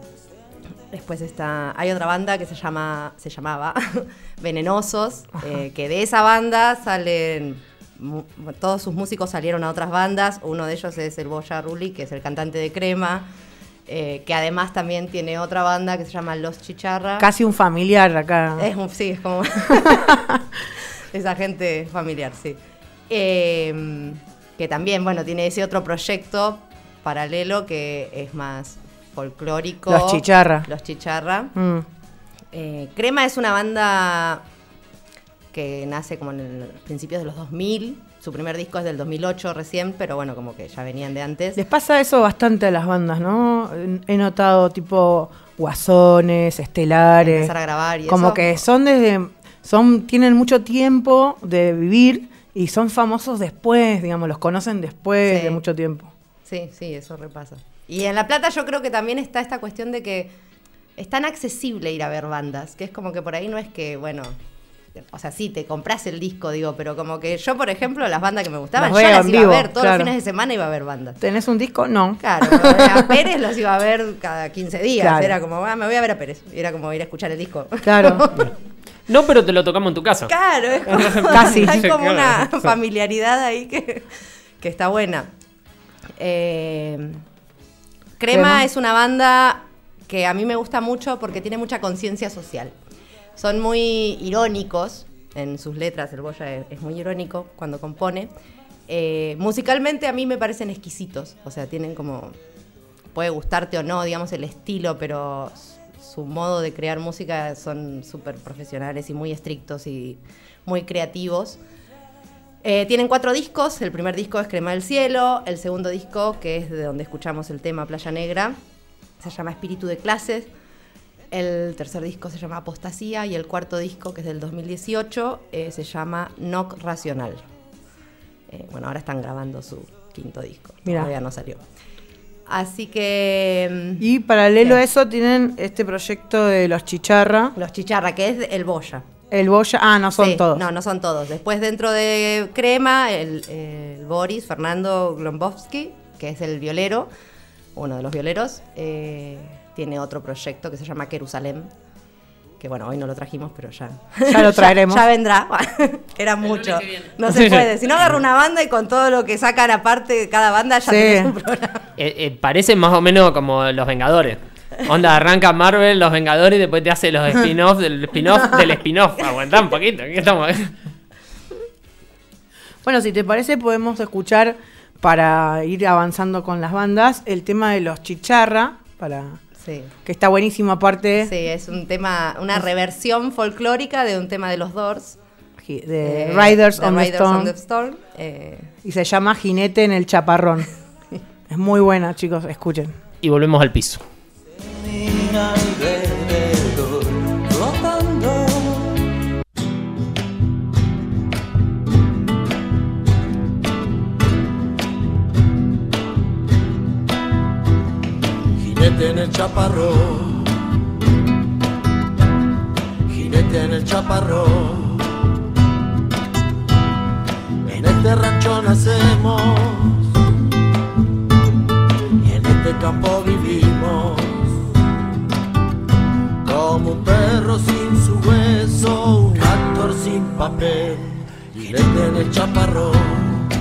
después está, hay otra banda que se llama, se llamaba Venenosos, eh, que de esa banda salen, mu- todos sus músicos salieron a otras bandas. Uno de ellos es el Boya Rulli, que es el cantante de Crema. Eh, que además también tiene otra banda que se llama Los Chicharra. Casi un familiar acá. Es un, sí, es como esa gente familiar, sí. Eh, que también, bueno, tiene ese otro proyecto paralelo que es más folclórico. Los Chicharra. Los Chicharra. Mm. Eh, Crema es una banda que nace como en los principios de los dos mil. Su primer disco es del dos mil ocho recién, pero bueno, como que ya venían de antes. Les pasa eso bastante a las bandas, ¿no? He notado tipo Guasones, Estelares. Empezar a grabar y como eso. que son desde... son tienen mucho tiempo de vivir y son famosos después, digamos, los conocen después Sí. de mucho tiempo. Sí, sí, eso repasa. Y en La Plata yo creo que también está esta cuestión de que es tan accesible ir a ver bandas, que es como que por ahí no es que, bueno... O sea, sí, te compras el disco, digo, pero como que yo, por ejemplo, las bandas que me gustaban, Las yo veo las en iba vivo, a ver. Todos claro. los fines de semana iba a ver bandas. ¿Tenés un disco? No. Claro, a Pérez los iba a ver cada quince días. Claro. Era como, ah, me voy a ver a Pérez. Era como ir a escuchar el disco. Claro. No, pero te lo tocamos en tu casa. Claro, es como, Casi. hay como una Claro. familiaridad ahí que, que está buena. Eh, Crema, Crema es una banda que a mí me gusta mucho porque tiene mucha conciencia social. Son muy irónicos en sus letras, el Boya es, es muy irónico cuando compone. Eh, musicalmente a mí me parecen exquisitos, o sea, tienen como, puede gustarte o no, digamos, el estilo, pero su modo de crear música son súper profesionales y muy estrictos y muy creativos. Eh, tienen cuatro discos, el primer disco es Crema del Cielo, el segundo disco, que es de donde escuchamos el tema Playa Negra, se llama Espíritu de Clases. El tercer disco se llama Apostasía y el cuarto disco, que es del dos mil dieciocho, eh, se llama Knock Racional. Eh, bueno, ahora están grabando su quinto disco, Mirá. todavía no salió. Así que... Y paralelo a eso tienen este proyecto de los Chicharra. Los Chicharra, que es el Boya. El Boya, ah, no son sí, todos. No, no son todos. Después dentro de Crema, el, el Boris, Fernando Glombowski, que es el violero, uno de los violeros, eh, tiene otro proyecto que se llama Jerusalén. Que bueno, hoy no lo trajimos, pero ya. Ya lo traeremos. ya, ya vendrá. Era mucho. No se puede. Si no agarro una banda y con todo lo que sacan aparte de cada banda ya Sí. tenés un programa. Eh, eh, parece más o menos como Los Vengadores. Onda, arranca Marvel, Los Vengadores y después te hace los spin-offs del spin-off del spin-off. Aguantá un poquito. ¿Qué estamos? Bueno, si te parece, podemos escuchar, para ir avanzando con las bandas, el tema de los Chicharra, para Sí. que está buenísimo aparte. Sí, es un tema, una reversión folclórica de un tema de los Doors. De eh, Riders, de on, Riders the Storm. on the Storm. Eh. Y se llama Jinete en el Chaparrón. Es muy buena, chicos, escuchen. Y volvemos al piso. Mira alrededor, flotando. Jinete en el chaparrón, jinete en el chaparrón. En este rancho nacemos y en este campo vivimos. Como un perro sin su hueso, un actor sin papel, jinete en el chaparrón.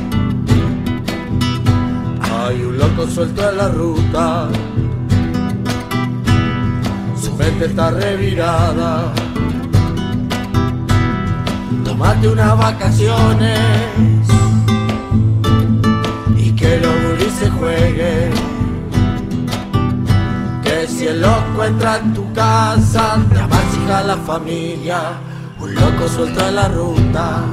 Hay un loco suelto en la ruta, su mente está revirada. Tómate unas vacaciones y que los gurises jueguen. Que si el loco entra en tu casa, te amasiga la familia. Un loco suelto en la ruta.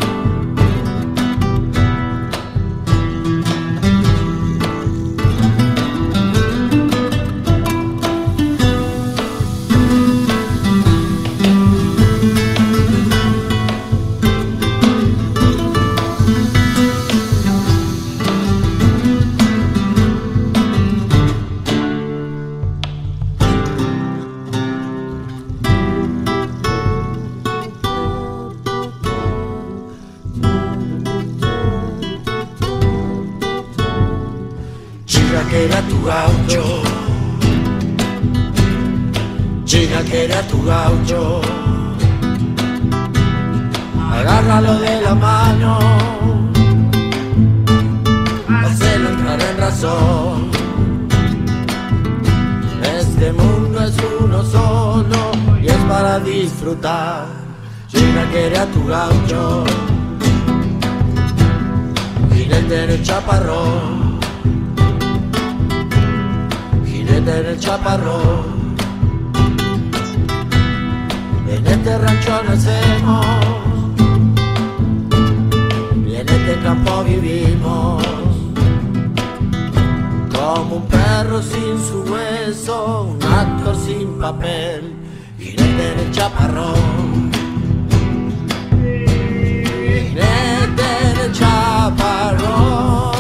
Que era tu gaucho, China que era tu gaucho, agárralo de la mano, hacelo entrar en razón. Este mundo es uno solo y es para disfrutar. China que era tu gaucho, jinete en el chaparrón. En el chaparrón, en este rancho nacemos y en este campo vivimos. Como un perro sin su hueso, un actor sin papel, jinete en el chaparrón. Jinete en el chaparrón.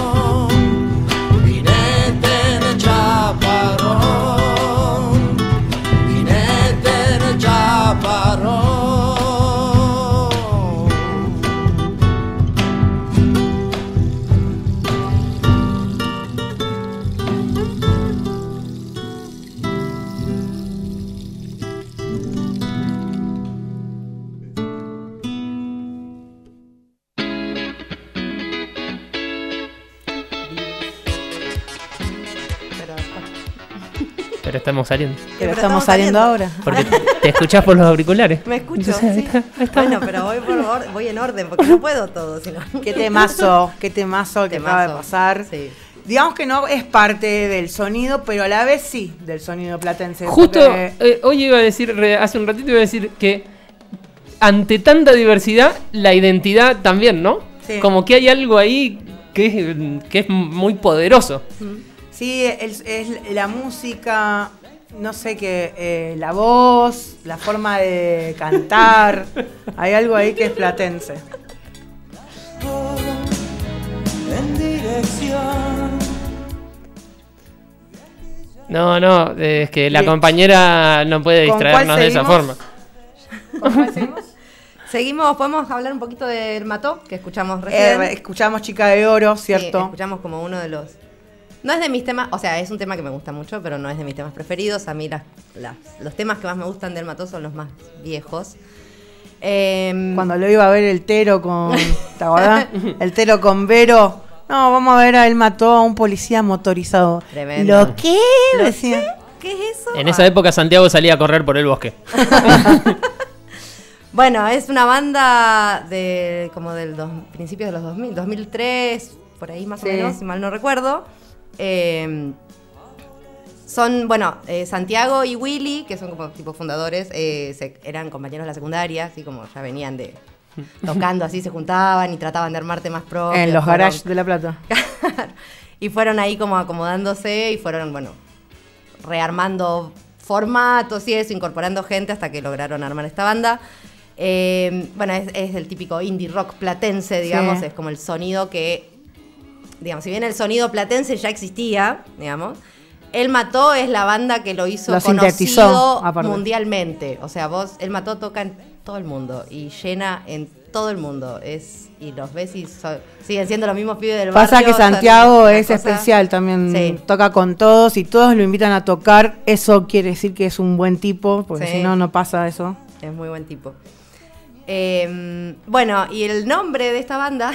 Pero estamos saliendo. Pero, pero estamos saliendo, saliendo ahora. Porque te escuchás por los auriculares. Me escucho, sí. Está, está bueno, pero voy, por or, voy en orden porque no puedo todo. Sino... Qué temazo, qué temazo que acaba de pasar. Sí. Digamos que no es parte del sonido, pero a la vez sí, del sonido platense. Justo porque... eh, hoy iba a decir, hace un ratito iba a decir que ante tanta diversidad, la identidad también, ¿no? Sí. Como que hay algo ahí que es, que es muy poderoso. Sí, es, es la música, no sé qué, eh, la voz, la forma de cantar. Hay algo ahí que es platense. En dirección No, no, es que la Bien. compañera no puede ¿Con distraernos cuál de esa seguimos? forma. ¿Con cuál seguimos? Seguimos, podemos hablar un poquito del Mató, que escuchamos recién. Eh, escuchamos Chica de Oro, Sí, ¿cierto? escuchamos como uno de los... No es de mis temas, o sea, es un tema que me gusta mucho, pero no es de mis temas preferidos. A mí las, las- los temas que más me gustan del Mató son los más viejos. Eh, Cuando lo iba a ver el Tero con... ¿Te acordás? El Tero con Vero. No, vamos a ver a él mató a un policía motorizado. Tremendo. ¿Lo qué? ¿Lo Decía. ¿Qué es eso? En esa época Santiago salía a correr por el bosque. Bueno, es una banda de como del dos, principios de los dos mil, dos mil tres, por ahí más Sí. o menos, si mal no recuerdo. Eh, son, bueno, eh, Santiago y Willy, que son como tipo fundadores, eh, se- eran compañeros de la secundaria, así como ya venían de tocando así, se juntaban y trataban de armar temas propios. En los fueron- garages de La Plata. y fueron ahí como acomodándose y fueron, bueno, rearmando formatos y eso, incorporando gente hasta que lograron armar esta banda. Eh, bueno, es, es el típico indie rock platense, digamos, Sí. es como el sonido que, digamos, si bien el sonido platense ya existía, digamos, El Mató es la banda que lo hizo Lo conocido sintetizó, aparte. mundialmente. O sea, vos, El Mató toca en todo el mundo y llena en todo el mundo. Es, y los ves y so- siguen siendo los mismos pibes del barrio. Pasa que o sea, Santiago una es cosa- especial también. Sí. Toca con todos y todos lo invitan a tocar. Eso quiere decir que es un buen tipo, porque Sí. si no, no pasa eso. Es muy buen tipo. Eh, bueno, y el nombre de esta banda,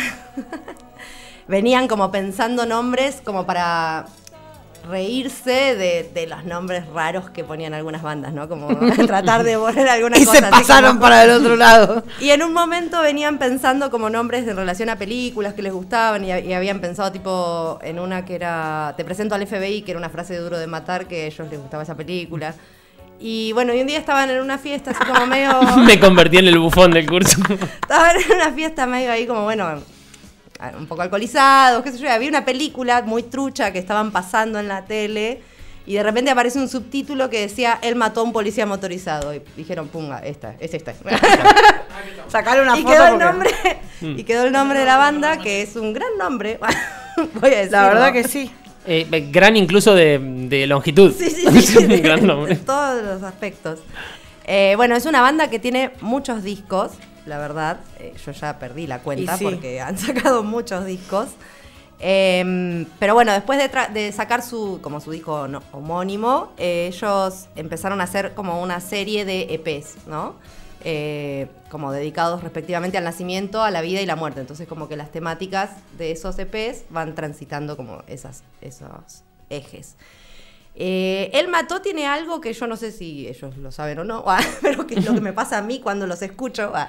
venían como pensando nombres como para reírse de, de los nombres raros que ponían algunas bandas, ¿no? Como tratar de poner algunas Y cosas. se así pasaron como- para el otro lado. Y en un momento venían pensando como nombres en relación a películas que les gustaban y, y habían pensado tipo en una que era Te presento al F B I, que era una frase de Duro de Matar, que a ellos les gustaba esa película. Y bueno, y un día estaban en una fiesta así como medio... Me convertí en el bufón del curso. Estaban en una fiesta medio ahí como, bueno, un poco alcoholizados, qué sé yo. Había una película muy trucha que estaban pasando en la tele y de repente aparece un subtítulo que decía Él mató a un policía motorizado. Y dijeron, punga, esta, es esta. Sacaron una y foto quedó el porque- nombre Y quedó el nombre de la banda, que es un gran nombre. Voy a decirlo. La verdad que sí. Eh, gran incluso de, de longitud. Sí, sí, Es sí. un gran nombre. En todos los aspectos. Eh, bueno, es una banda que tiene muchos discos, la verdad. Eh, yo ya perdí la cuenta Y sí. porque han sacado muchos discos. Eh, pero bueno, después de, tra- de sacar su, como su disco no- homónimo, eh, ellos empezaron a hacer como una serie de E Pes, ¿no? Eh, como dedicados respectivamente al nacimiento, a la vida y la muerte. Entonces como que las temáticas de esos E Pes van transitando como esas, esos ejes. Eh, El Mató tiene algo que yo no sé si ellos lo saben o no, ah, pero que es lo que me pasa a mí cuando los escucho. ah.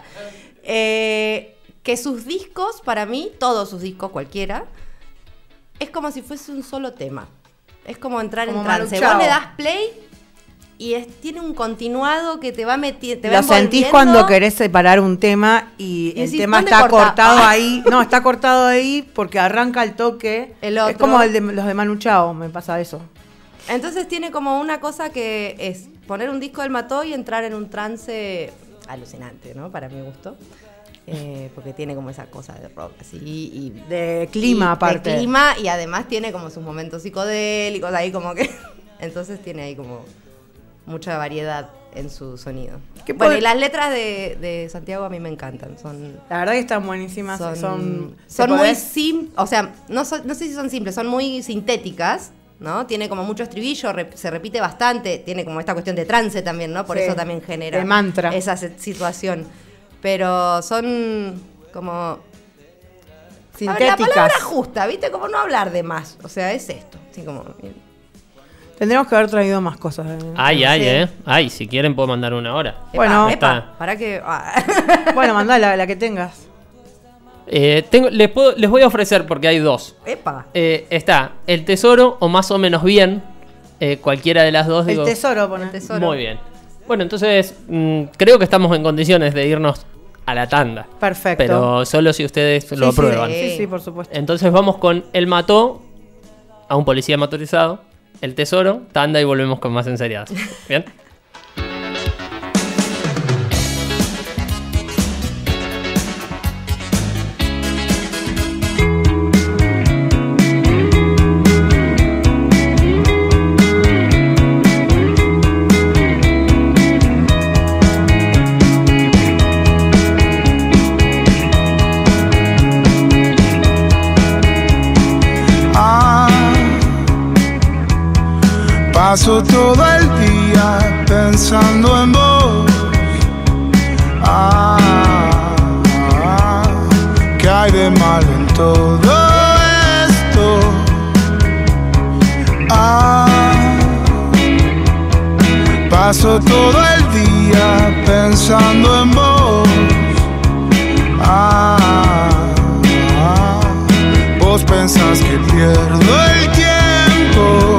Eh, que sus discos, para mí, todos sus discos, cualquiera, es como si fuese un solo tema. Es como entrar Como en trance. Manu Chao. Vos le das play y es- tiene un continuado que te va metiendo. Lo sentís cuando querés separar un tema y, Y el decís, tema ¿dónde está cortá? cortado Ah. ahí. No, está cortado ahí porque arranca el toque. El Es otro. como el de los de Manu Chao, me pasa eso. Entonces tiene como una cosa que es poner un disco del Mató y entrar en un trance alucinante, ¿no? Para mi gusto. Eh, porque tiene como esa cosa de rock así y De clima, y aparte. de clima y además tiene como sus momentos psicodélicos ahí como que entonces tiene ahí como mucha variedad en su sonido. ¿Qué Bueno, puede- y las letras de, de Santiago a mí me encantan, son La verdad que están buenísimas. son, Son, son ¿te muy podés- simples, o sea, no, son- no sé si son simples, son muy sintéticas, ¿no? Tiene como mucho estribillo, rep- se repite bastante, tiene como esta cuestión de trance también, ¿no? Por Sí, eso también genera de mantra. esa se- situación. Pero son como... Sintéticas. La palabra justa, ¿viste? Como no hablar de más, o sea, es esto, así como... Tendríamos que haber traído más cosas. eh. Ay, ay, Sí. eh. Ay, si quieren puedo mandar una hora. Bueno. epa, Está. para que... ah. Bueno, mandá la, la que tengas. Eh, tengo, les, puedo, les voy a ofrecer porque hay dos. Epa. Eh, está El Tesoro o Más o Menos Bien. Eh, cualquiera de las dos. El digo, tesoro, pone. El tesoro. Muy bien. Bueno, entonces mm, creo que estamos en condiciones de irnos a la tanda. Perfecto. Pero solo si ustedes lo Sí, sí, aprueban. Sí, sí, por supuesto. Entonces vamos con El Mató a un policía motorizado. El Tesoro, tanda y volvemos con más enseriadas. ¿Bien? Paso todo el día pensando en vos. Ah, ah, ¿qué hay de malo en todo esto? Ah, paso todo el día pensando en vos. Ah, ah, vos pensás que pierdo el tiempo.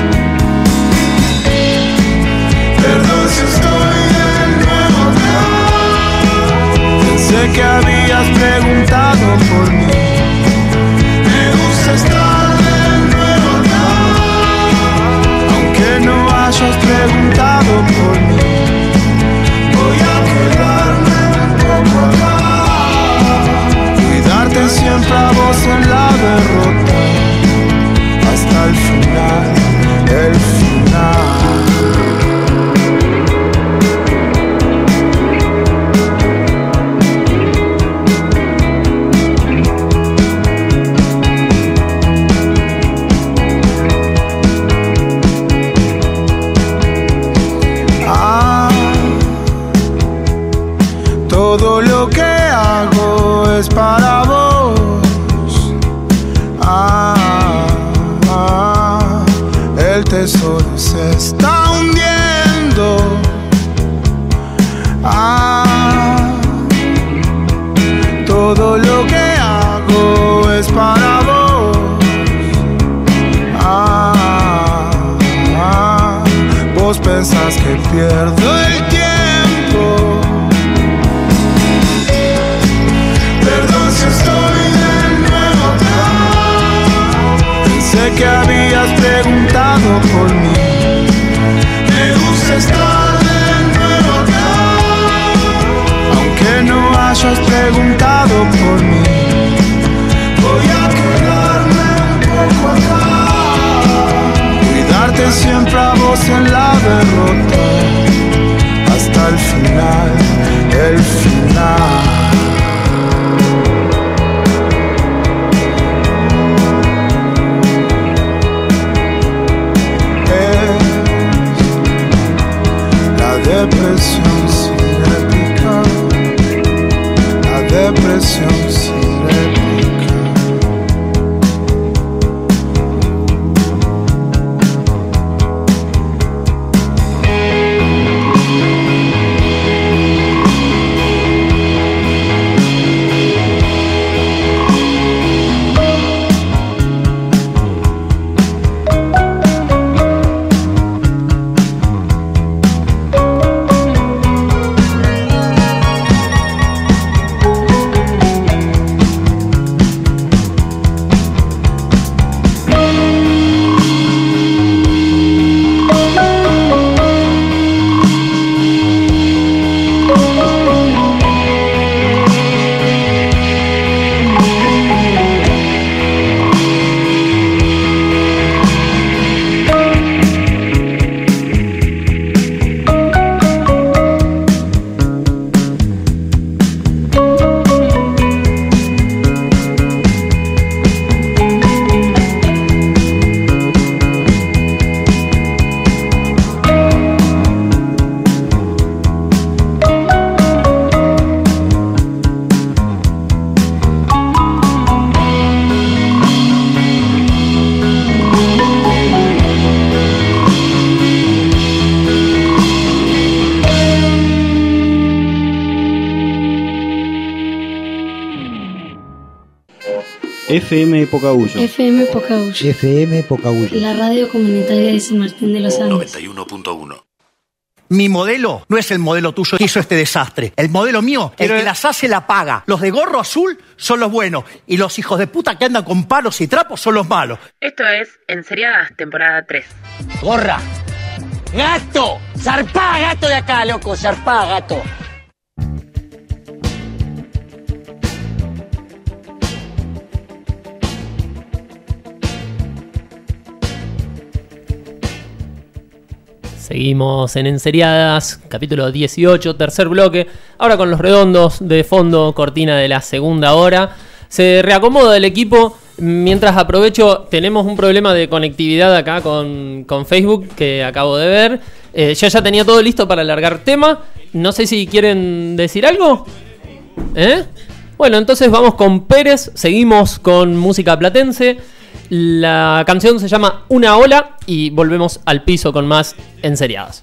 Perdón si estoy de nuevo acá. Pensé que habías preguntado por mí. Me gusta estar de nuevo acá. Aunque no hayas preguntado por mí, voy a quedarme un poco acá. Cuidarte siempre a vos en la derrota. Hasta el final, el final. Todo lo que hago es para vos. Ah, ah, el tesoro se está hundiendo. Ah, todo lo que hago es para vos. Ah, ah, vos pensás que pierdo el tiempo. Perdón si estoy de nuevo acá. Pensé que habías preguntado por mí. Me gusta estar de nuevo acá. Aunque no hayas preguntado por mí, voy a quedarme un poco acá. Cuidarte siempre a vos en la derrota. Hasta el final, el final. Depresión sin réplica, la depresión sin réplica. F M Pocahullo. F M Pocahullo. F M Pocahullo. La radio comunitaria de San Martín de los Andes. noventa y uno punto uno. Mi modelo no es el modelo tuyo que hizo este desastre. El modelo mío, el que las hace la paga. Los de gorro azul son los buenos y los hijos de puta que andan con palos y trapos son los malos. Esto es Enseriadas, temporada tres. ¡Gorra! ¡Gato! ¡Zarpá, gato de acá, loco! ¡Zarpá, gato! Seguimos en Enseriadas, capítulo dieciocho, tercer bloque. Ahora con los redondos de fondo, cortina de la segunda hora. Se reacomoda el equipo Mientras aprovecho, tenemos un problema de conectividad acá con, con Facebook que acabo de ver. Eh, yo ya tenía todo listo para largar tema. No sé si quieren decir algo. ¿Eh? Bueno, entonces vamos con Pérez. Seguimos con música platense. La canción se llama Una Ola y volvemos al piso con más Enseriadas.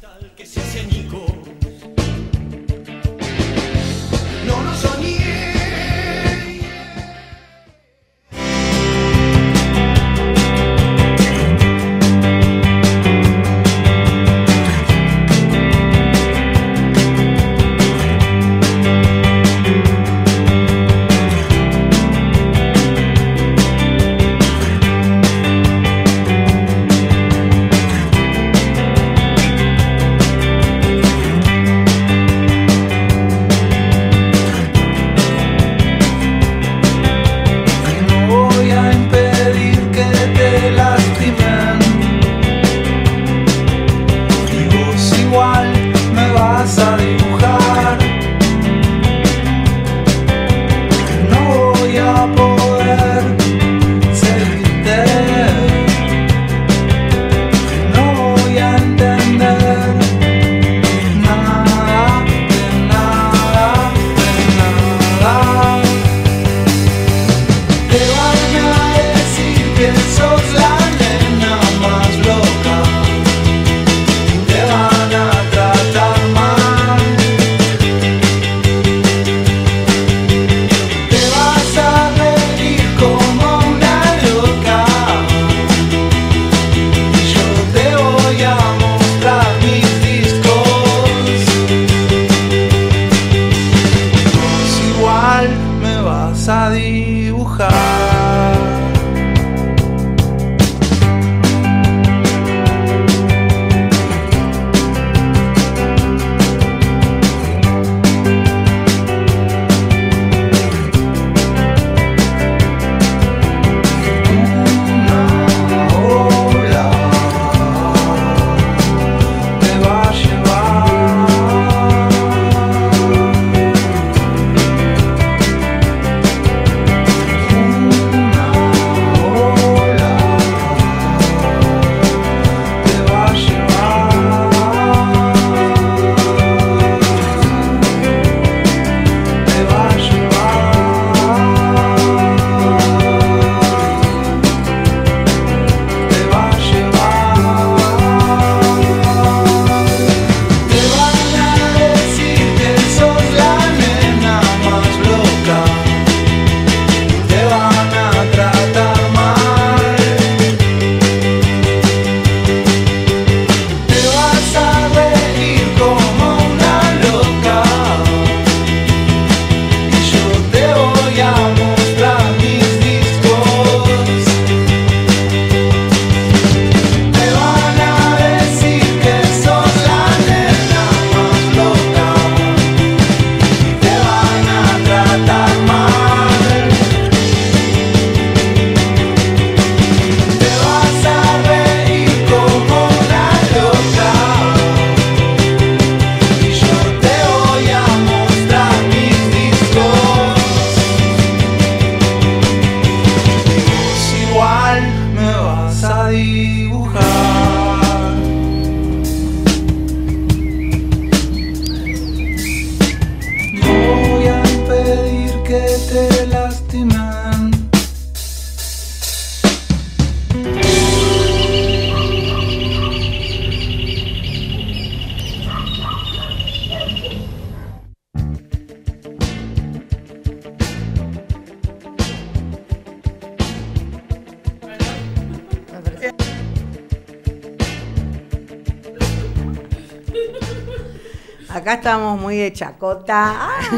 Acá estamos muy de chacota.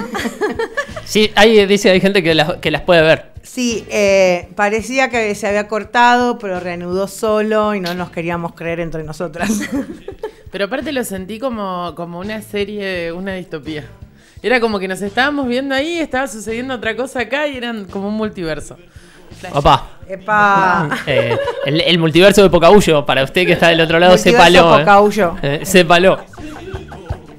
Sí, hay, dice, hay gente que las, que las puede ver. Sí, eh, parecía que se había cortado, pero reanudó solo y no nos queríamos creer entre nosotras. Pero aparte lo sentí como, como una serie, una distopía. Era como que nos estábamos viendo ahí, estaba sucediendo otra cosa acá y eran como un multiverso. Opa. Epa. Eh, el, el multiverso de Pocahuyo, para usted que está del otro lado, se paló. Pocahuyo. Eh. Eh, se paló.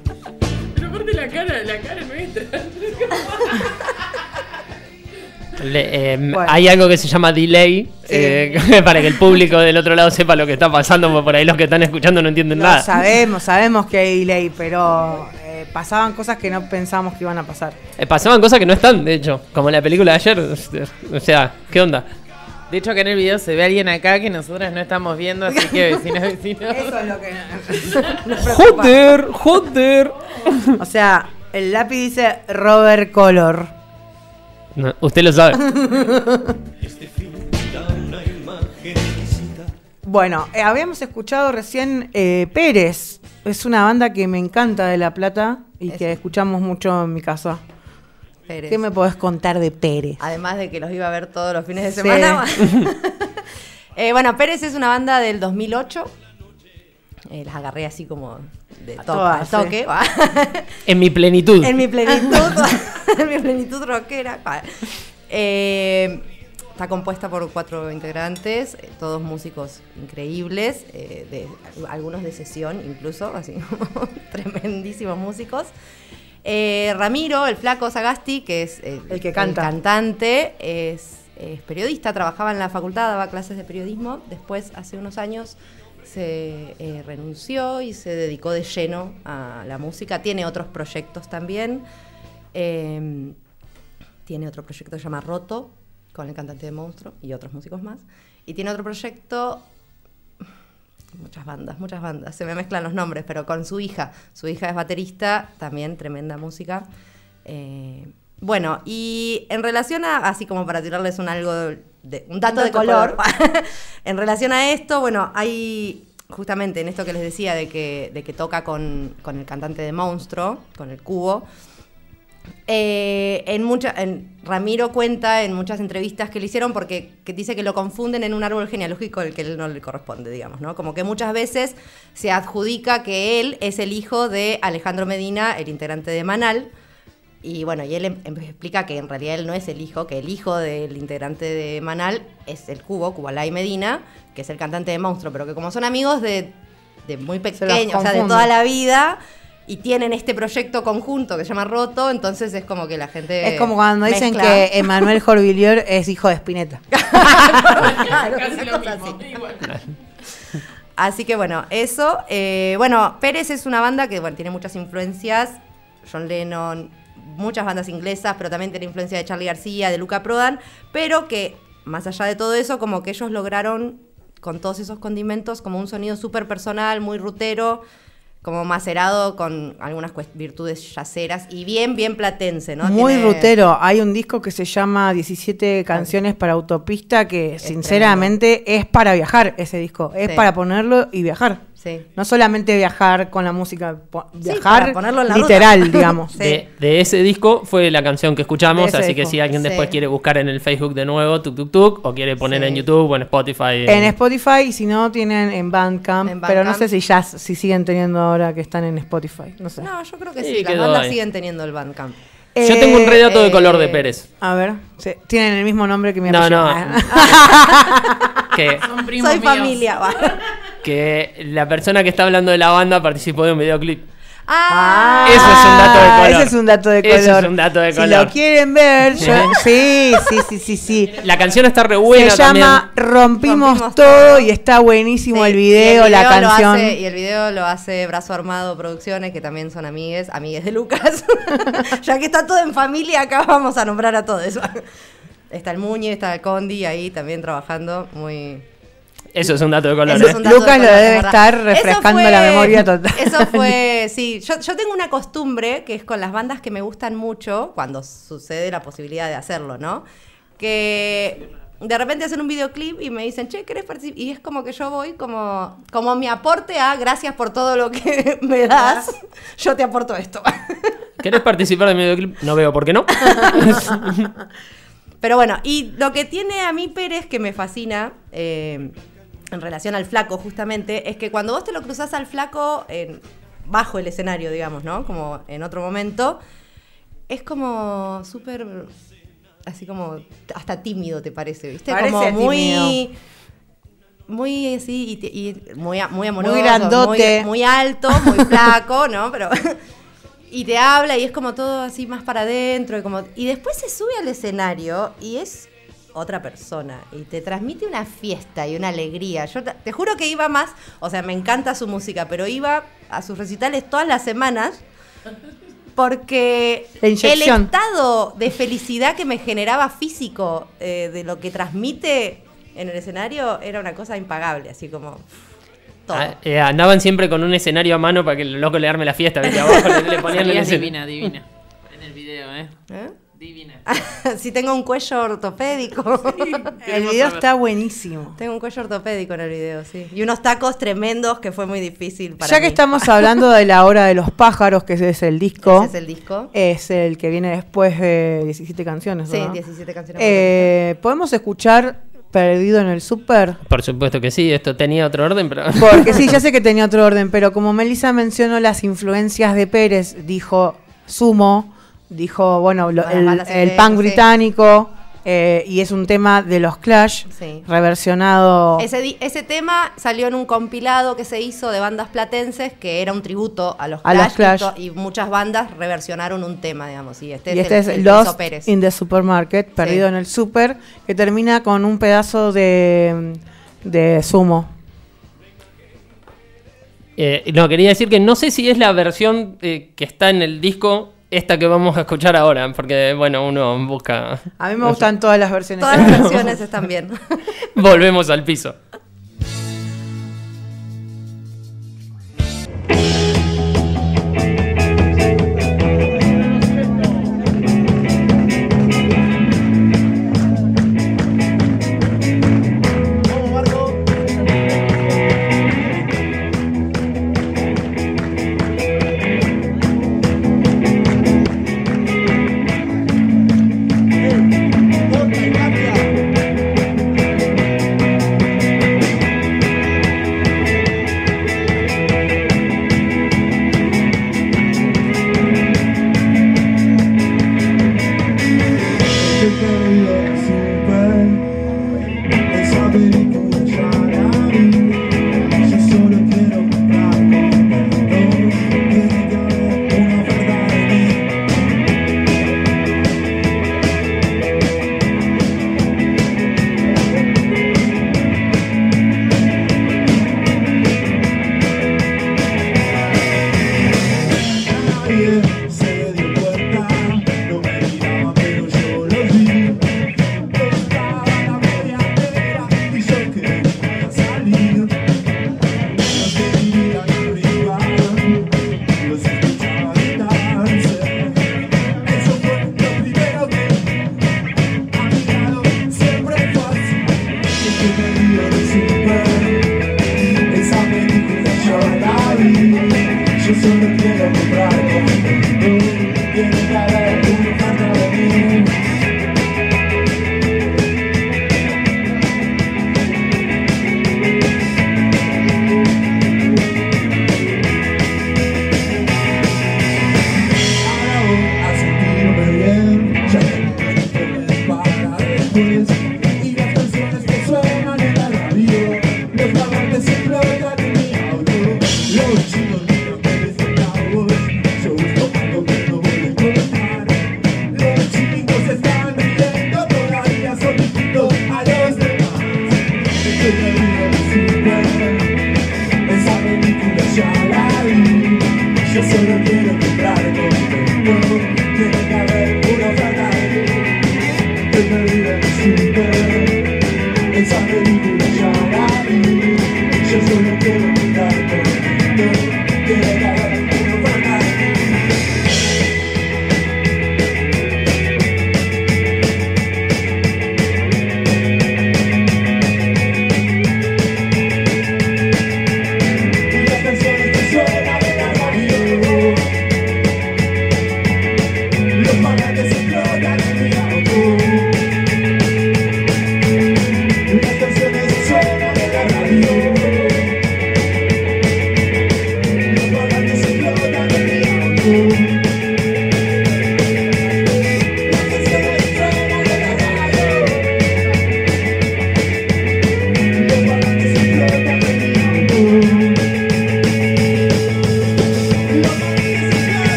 Pero aparte la cara, la cara nuestra. Le- eh, Bueno. Hay algo que se llama delay, eh, para que el público del otro lado sepa lo que está pasando, porque por ahí los que están escuchando no entienden Lo nada. sabemos, sabemos que hay delay, pero eh, pasaban cosas que no pensábamos que iban a pasar. Eh, pasaban cosas que no están, de hecho, como en la película de ayer. O sea, ¿qué onda? De hecho, acá en el video se ve alguien acá que nosotras no estamos viendo, así que vecinos, vecinos. Eso es lo que nos, nos preocupa. Joder, joder. O sea, el lápiz dice Robert Color. No, usted lo sabe. Bueno, eh, habíamos escuchado recién eh, Pérez. Es una banda que me encanta de La Plata y Es- que escuchamos mucho en mi casa. Pérez. ¿Qué me podés contar de Pérez? Además de que los iba a ver todos los fines de Sí. semana. Eh, bueno, Pérez es una banda del dos mil ocho. Eh, las agarré así como de A to- todas, al toque. En mi plenitud. En mi plenitud. En mi plenitud rockera. Eh, está compuesta por cuatro integrantes, eh, todos músicos increíbles, eh, de, algunos de sesión incluso, así como tremendísimos músicos. Eh, Ramiro, el flaco Sagasti, que es el, El que canta. el cantante, es, es periodista, trabajaba en la facultad, daba clases de periodismo. Después, hace unos años, se eh, renunció y se dedicó de lleno a la música. Tiene otros proyectos también. Eh, tiene otro proyecto que se llama Roto, con el cantante de Monstruo y otros músicos más. Y tiene otro proyecto... Muchas bandas, muchas bandas, se me mezclan los nombres, pero con su hija. Su hija es baterista, también tremenda música. Eh, bueno, y en relación a, así como para tirarles un algo de, un dato Un de dato color, color. en relación a esto, bueno, hay justamente en esto que les decía de que, de que toca con, con el cantante de Monstruo, con el Cubo. Eh, en mucha, en, Ramiro cuenta en muchas entrevistas que le hicieron porque que dice que lo confunden en un árbol genealógico al que él no le corresponde, digamos, ¿no? Como que muchas veces se adjudica que él es el hijo de Alejandro Medina, el integrante de Manal, y bueno, y él em- em- explica que en realidad él no es el hijo, que el hijo del integrante de Manal es el Cubo, Kubalay Medina, que es el cantante de Monstruo, pero que como son amigos de, de muy Se los pequeños, o sea, de confunden. toda la vida... Y tienen este proyecto conjunto que se llama Roto, entonces es como que la gente. Es como cuando dicen mezcla. que Emanuel Jorvillier es hijo de Spinetta. Claro, Casi una lo cosa mismo, así. igual. Así que bueno, eso. Eh, bueno, Pérez es una banda que bueno, tiene muchas influencias. John Lennon, muchas bandas inglesas, pero también tiene influencia de Charly García, de Luca Prodan, pero que más allá de todo eso, como que ellos lograron con todos esos condimentos como un sonido súper personal, muy rutero, como macerado con algunas cuest- virtudes yaceras y bien, bien platense, ¿no? Muy Tiene- rutero. Hay un disco que se llama diecisiete canciones para autopista que sinceramente es para viajar ese disco. Es Sí. para ponerlo y viajar. Sí. No solamente viajar con la música, po- para viajar ponerlo en la literal, ruta. digamos. De, de ese disco fue la canción que escuchamos, De ese así que disco. si alguien después Sí. quiere buscar en el Facebook de nuevo, tuk tuk tuk, o quiere poner Sí. en YouTube o en Spotify. En Spotify, y si no, tienen en Bandcamp, En pero no Bandcamp. sé si ya si siguen teniendo ahora que están en Spotify. No sé. No, yo creo que Sí, sí, las quedó bandas ahí. siguen teniendo el Bandcamp. Yo tengo un re dato de Eh, color de Pérez. A ver, sí, tienen el mismo nombre que mi No, apellido. no. que, Son primos Soy míos. familia, va. que la persona que está hablando de la banda participó de un videoclip. Ah, Eso es un dato de color. Ese es un dato de color. Eso es un dato de Si color. lo quieren ver, yo- sí, sí, sí, sí, sí. La canción está re buena Se también. llama Rompimos, Rompimos todo Todo. y está buenísimo Sí, el y video, la lo canción. hace- y el video lo hace Brazo Armado Producciones, que también son amigues, amigues de Lucas. Ya que está todo en familia, acá vamos a nombrar a todos. Está el Muñe, está el Condi ahí también trabajando muy... Eso es un dato de color. Eso ¿eh? es un dato Lucas de lo color, debe es verdad. estar Eso refrescando fue- la memoria total. Eso fue, sí. Yo, yo tengo una costumbre que es con las bandas que me gustan mucho, cuando sucede la posibilidad de hacerlo, ¿no? Que de repente hacen un videoclip y me dicen, che, ¿querés participar? Y es como que yo voy como, como mi aporte a gracias por todo lo que me das, yo te aporto esto. ¿Querés participar de mi videoclip? No veo por qué no. Pero bueno, y lo que tiene a mí Pérez que me fascina, eh, en relación al flaco justamente, es que cuando vos te lo cruzás al flaco en, bajo el escenario, digamos, ¿no? Como en otro momento, es como súper, así como, hasta tímido te parece, ¿viste? Parece como muy... tímido. Muy así, y, y muy, muy amoroso, Muy grandote. muy, muy alto, muy flaco, ¿no? Pero... Y te habla y es como todo así más para adentro. Y, como, y después se sube al escenario y es otra persona. Y te transmite una fiesta y una alegría. Yo te, te juro que iba más, o sea, me encanta su música, pero iba a sus recitales todas las semanas porque el estado de felicidad que me generaba físico eh, de lo que transmite en el escenario era una cosa impagable, así como... Ah, eh, andaban siempre con un escenario a mano para que el loco le arme la fiesta, ¿viste? Abajo le, le ponían el divina, divina. En el video, ¿eh? ¿Eh? Divina. Sí, tengo un cuello ortopédico. Sí, el video está buenísimo. Tengo un cuello ortopédico en el video, sí. Y unos tacos tremendos que fue muy difícil para Ya mí. que estamos hablando de La Hora de los Pájaros, que ese es el disco. Ese es el disco. Es el que viene después de diecisiete canciones, Sí, ¿no? diecisiete canciones. Eh, ¿Podemos escuchar Perdido en el Súper? Por supuesto que sí, esto tenía otro orden, pero... Porque sí, ya sé que tenía otro orden, pero como Melissa mencionó las influencias de Pérez, dijo Sumo, dijo, bueno, lo, Bueno, el, el punk británico, eh, y es un tema de los Clash, Sí. reversionado... Ese, di- ese tema salió en un compilado que se hizo de bandas platenses que era un tributo a los A Clash, los Clash. Y, to- y muchas bandas reversionaron un tema, digamos. Y este Y es este el, es el que hizo Lost Pérez. in the Supermarket, Perdido en el Super, que termina con un pedazo de, de Sumo. Eh, no, quería decir que no sé si es la versión eh, que está en el disco, esta que vamos a escuchar ahora, porque, bueno, uno busca... A mí me gustan todas las versiones. Todas las versiones están bien. Volvemos al piso. Corta y cambia.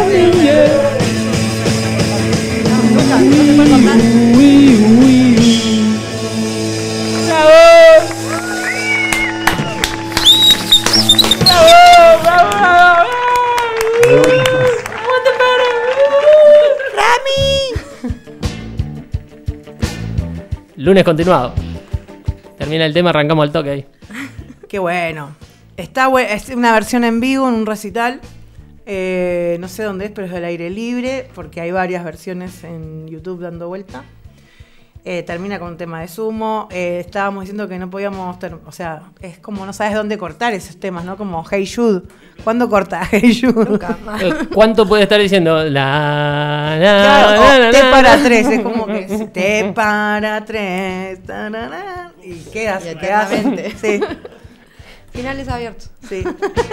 Lunes continuado. Termina el tema, arrancamos al toque ahí. Qué bueno. Está bu- es una versión en vivo en un recital. Eh, no sé dónde es, pero es al aire libre, porque hay varias versiones en YouTube dando vuelta. Eh, termina con un tema de sumo. Eh, estábamos diciendo que no podíamos, ter- o sea, es como no sabes dónde cortar esos temas, ¿no? Como Hey Jude. ¿Cuándo corta Hey Jude? Nunca más. Eh, ¿Cuánto puede estar diciendo? La, la, Claro, la, o la, T la. para tres, es como que si T para tres, tarará, y quedas, Y quedas, eternamente. sí, Finales abiertos. sí.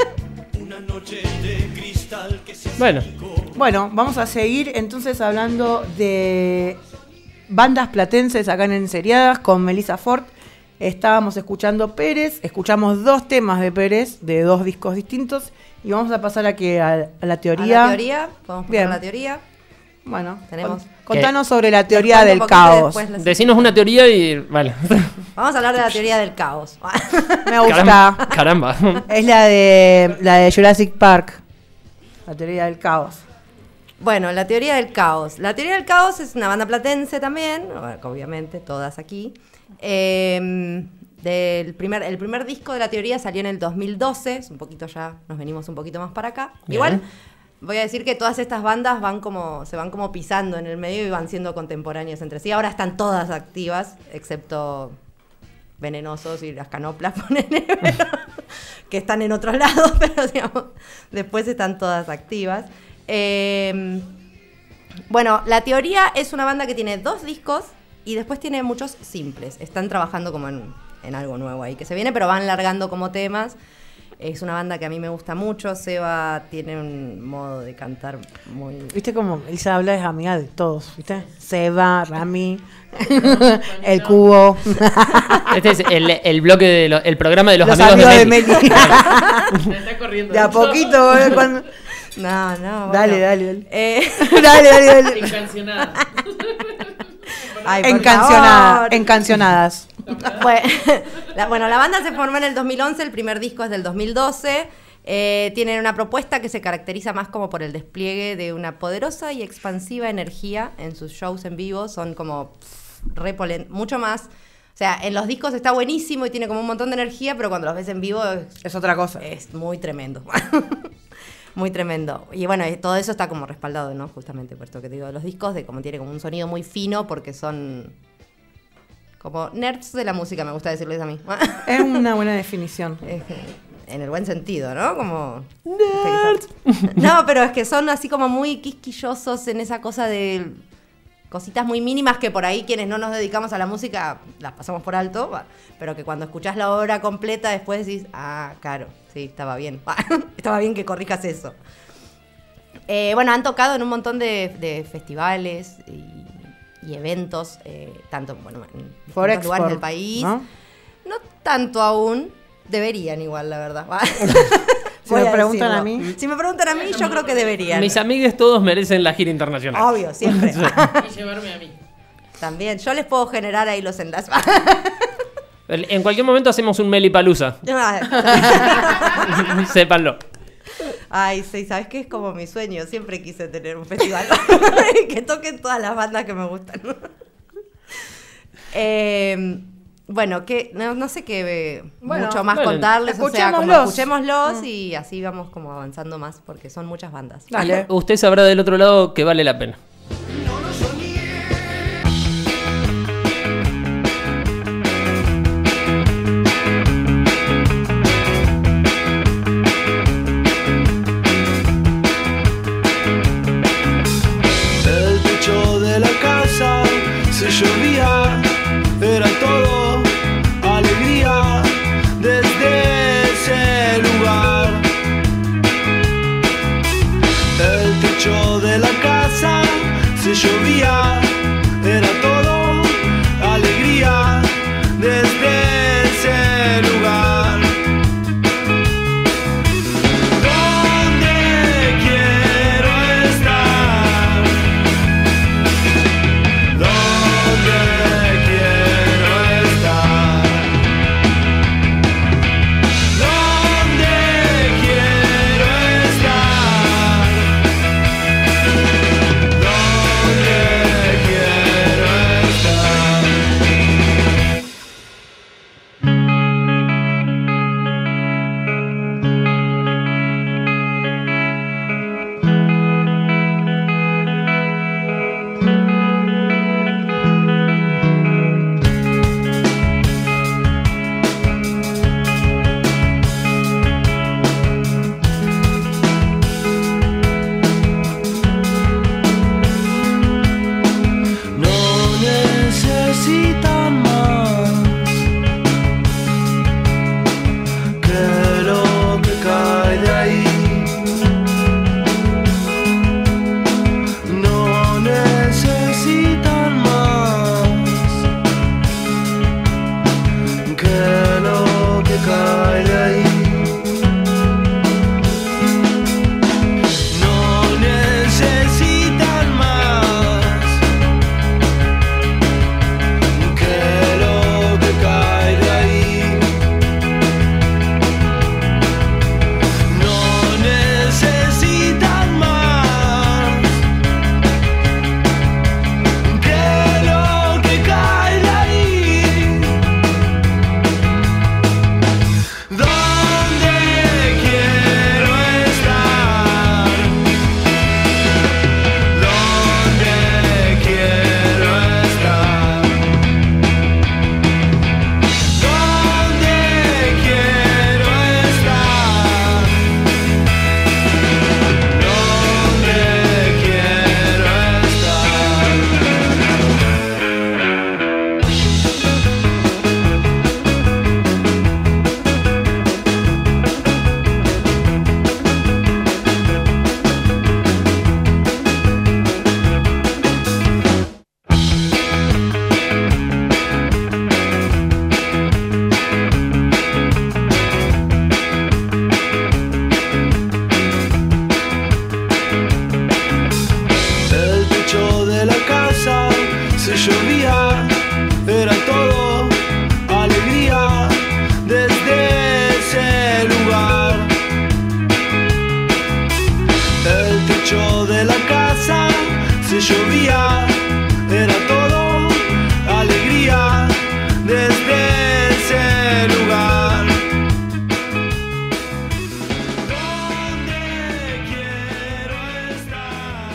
Bueno, Bueno, vamos a seguir entonces hablando de bandas platenses acá en Enseriadas con Melissa Ford. Estábamos escuchando Pérez, escuchamos dos temas de Pérez, de dos discos distintos, y vamos a pasar aquí a, a la teoría. A la teoría, podemos poner Bien. la teoría. Bueno, Tenemos. con- contanos sobre la teoría Les del cuento un poquito y caos. después les- decinos una teoría y. Vale. Vamos a hablar de la teoría del caos. Me gusta. Caramba. Caramba. Es la de la de Jurassic Park. La teoría del caos. Bueno, la teoría del caos. La teoría del caos es una banda platense también, obviamente, todas aquí. Eh, del primer, el primer disco de la teoría salió en el dos mil doce, es un poquito ya, nos venimos un poquito más para acá. Bien. Igual, voy a decir que todas estas bandas van como, se van como pisando en el medio y van siendo contemporáneas entre sí. Ahora están todas activas, excepto Venenosos y las Canoplas, ponele, pero- que están en otros lados, pero digamos, después están todas activas. Eh, bueno, la teoría es una banda que tiene dos discos y después tiene muchos simples. Están trabajando como en, en algo nuevo ahí que se viene, pero van largando como temas. Es una banda que a mí me gusta mucho. Seba tiene un modo de cantar muy... ¿Viste cómo Elsa habla es amiga de todos? ¿Viste? Seba, Rami, el cubo. Este es el, el bloque de lo- el programa de los, Los amigos, amigos de de Meli. Meli. Me está corriendo. De a poquito, eh, cuando- No, no, bueno. Dale, dale, dale. Eh, Dale, dale, dale. Encancionada. Ay, por Encancionada, favor. encancionadas. Bueno la, bueno, la banda se formó en el dos mil once, el primer disco es del dos mil doce. Eh, tienen una propuesta que se caracteriza más como por el despliegue de una poderosa y expansiva energía en sus shows en vivo. Son como pff, re polen- mucho más. O sea, en los discos está buenísimo y tiene como un montón de energía, pero cuando los ves en vivo es, Es otra cosa. es muy tremendo. Muy tremendo. Y bueno, eh, todo eso está como respaldado, ¿no? Justamente por esto que te digo de los discos, de cómo tiene como un sonido muy fino, porque son como nerds de la música, me gusta decirles a mí. Es una buena definición. Eh, En el buen sentido, ¿no? Como... Nerds. No, pero es que son así como muy quisquillosos en esa cosa de cositas muy mínimas que por ahí quienes no nos dedicamos a la música las pasamos por alto, va, pero que cuando escuchás la obra completa después decís, ah, claro, sí, estaba bien. Estaba bien que corrijas eso. Eh, bueno, han tocado en un montón de, de festivales y, y eventos, eh, tanto bueno, en distintos Por lugares del export, país. ¿no? No tanto aún. Deberían igual, la verdad. Si me preguntan a mí. Si me preguntan a mí, yo creo que deberían. Mis amigues todos merecen la gira internacional. Obvio, siempre. Y llevarme a mí. También. Yo les puedo generar ahí los enlaces. En cualquier momento hacemos un Melipalusa. Sépanlo. Ay, sí, ¿sabes qué? Es como mi sueño. Siempre quise tener un festival que toquen todas las bandas que me gustan. eh, bueno, que no, no sé qué Bueno, mucho más bueno, contarles. O sea, como escuchémoslos. escuchémoslos Mm. y así vamos como avanzando más porque son muchas bandas. Dale. Usted sabrá del otro lado que vale la pena. El techo de la casa se llovía, era todo alegría desde ese lugar. El techo de la casa donde llovía, era todo alegría desde ese lugar. Donde quiero estar.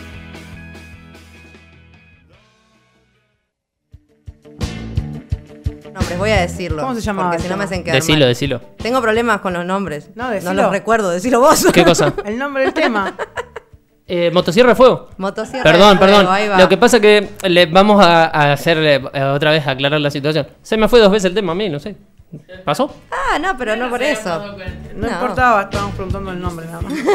Nombres, voy a decirlo. ¿Cómo se llamaba Porque el si no me tema? hacen quedar Decilo, mal. decilo. Tengo problemas con los nombres. No, No decilo. los recuerdo, decilo vos. ¿Qué cosa? El nombre del tema. Eh, motosierra de fuego. Motosierra Perdón, de fuego, perdón. ahí va. Lo que pasa que le vamos a, a hacer eh, otra vez aclarar la situación. Se me fue dos veces el tema a mí, no sé. ¿Pasó? Ah, no, pero no por eso. No, importaba, estábamos preguntando el nombre nada más.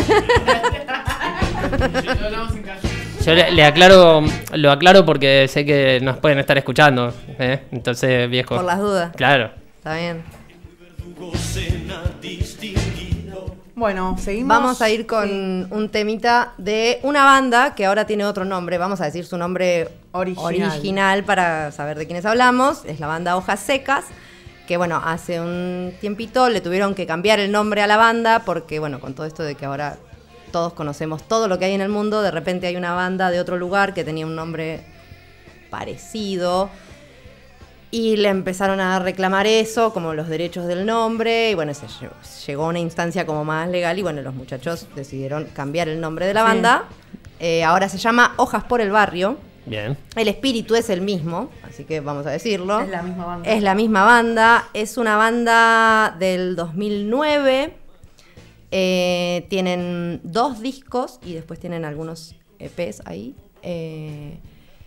Yo le, le aclaro, lo aclaro porque sé que nos pueden estar escuchando, ¿eh? Entonces, viejo. Por las dudas. Claro. Está bien. Bueno, seguimos. Vamos a ir con un temita de una banda que ahora tiene otro nombre. Vamos a decir su nombre Original. original para saber de quiénes hablamos. Es la banda Hojas Secas. Que bueno, hace un tiempito le tuvieron que cambiar el nombre a la banda porque bueno, con todo esto de que ahora todos conocemos todo lo que hay en el mundo, de repente hay una banda de otro lugar que tenía un nombre parecido y le empezaron a reclamar eso, como los derechos del nombre, y bueno, se llegó, llegó a una instancia como más legal y bueno, los muchachos decidieron cambiar el nombre de la Sí. banda. Eh, ahora se llama Hojas por el Barrio. Bien. El espíritu es el mismo, así que vamos a decirlo. Es la misma banda. Es la misma banda. Es una banda del dos mil nueve. Eh, tienen dos discos y después tienen algunos E Pes ahí. Eh,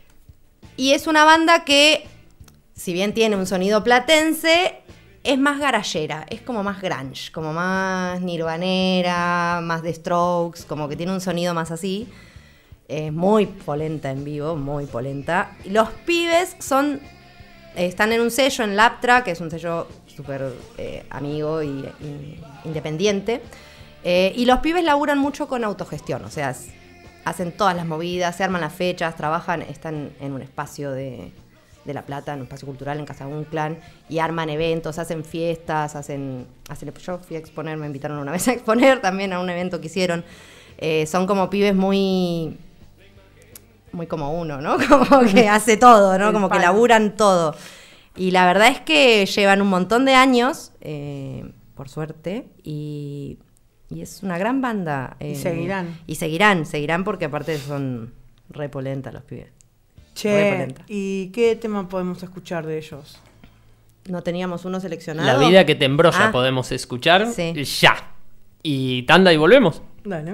y es una banda que, si bien tiene un sonido platense, es más garallera. Es como más grunge, como más nirvanera, más de Strokes, como que tiene un sonido más así. Es muy polenta en vivo, muy polenta. Y los pibes son eh, están en un sello, en Laptra, que es un sello súper eh, amigo y, y independiente. Eh, y los pibes laburan mucho con autogestión, o sea, s- hacen todas las movidas, se arman las fechas, trabajan, están en un espacio de, de La Plata, en un espacio cultural, en Casa de un Clan, y arman eventos, hacen fiestas, hacen, hacen... Yo fui a exponer, me invitaron una vez a exponer también a un evento que hicieron. Eh, son como pibes muy... muy como uno, ¿no? Como que hace todo, ¿no? El Como que palo. laburan todo. Y la verdad es que llevan un montón de años, eh, por suerte, y, y es una gran banda. eh, Y seguirán. Y seguirán, seguirán porque aparte son re polenta los pibes. Re Che, polenta. ¿y qué tema podemos escuchar de ellos? ¿No teníamos uno seleccionado? La vida que te embrolla Ah, podemos escuchar sí. ya. Y tanda y volvemos. Dale.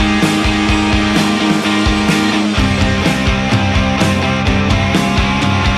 Donde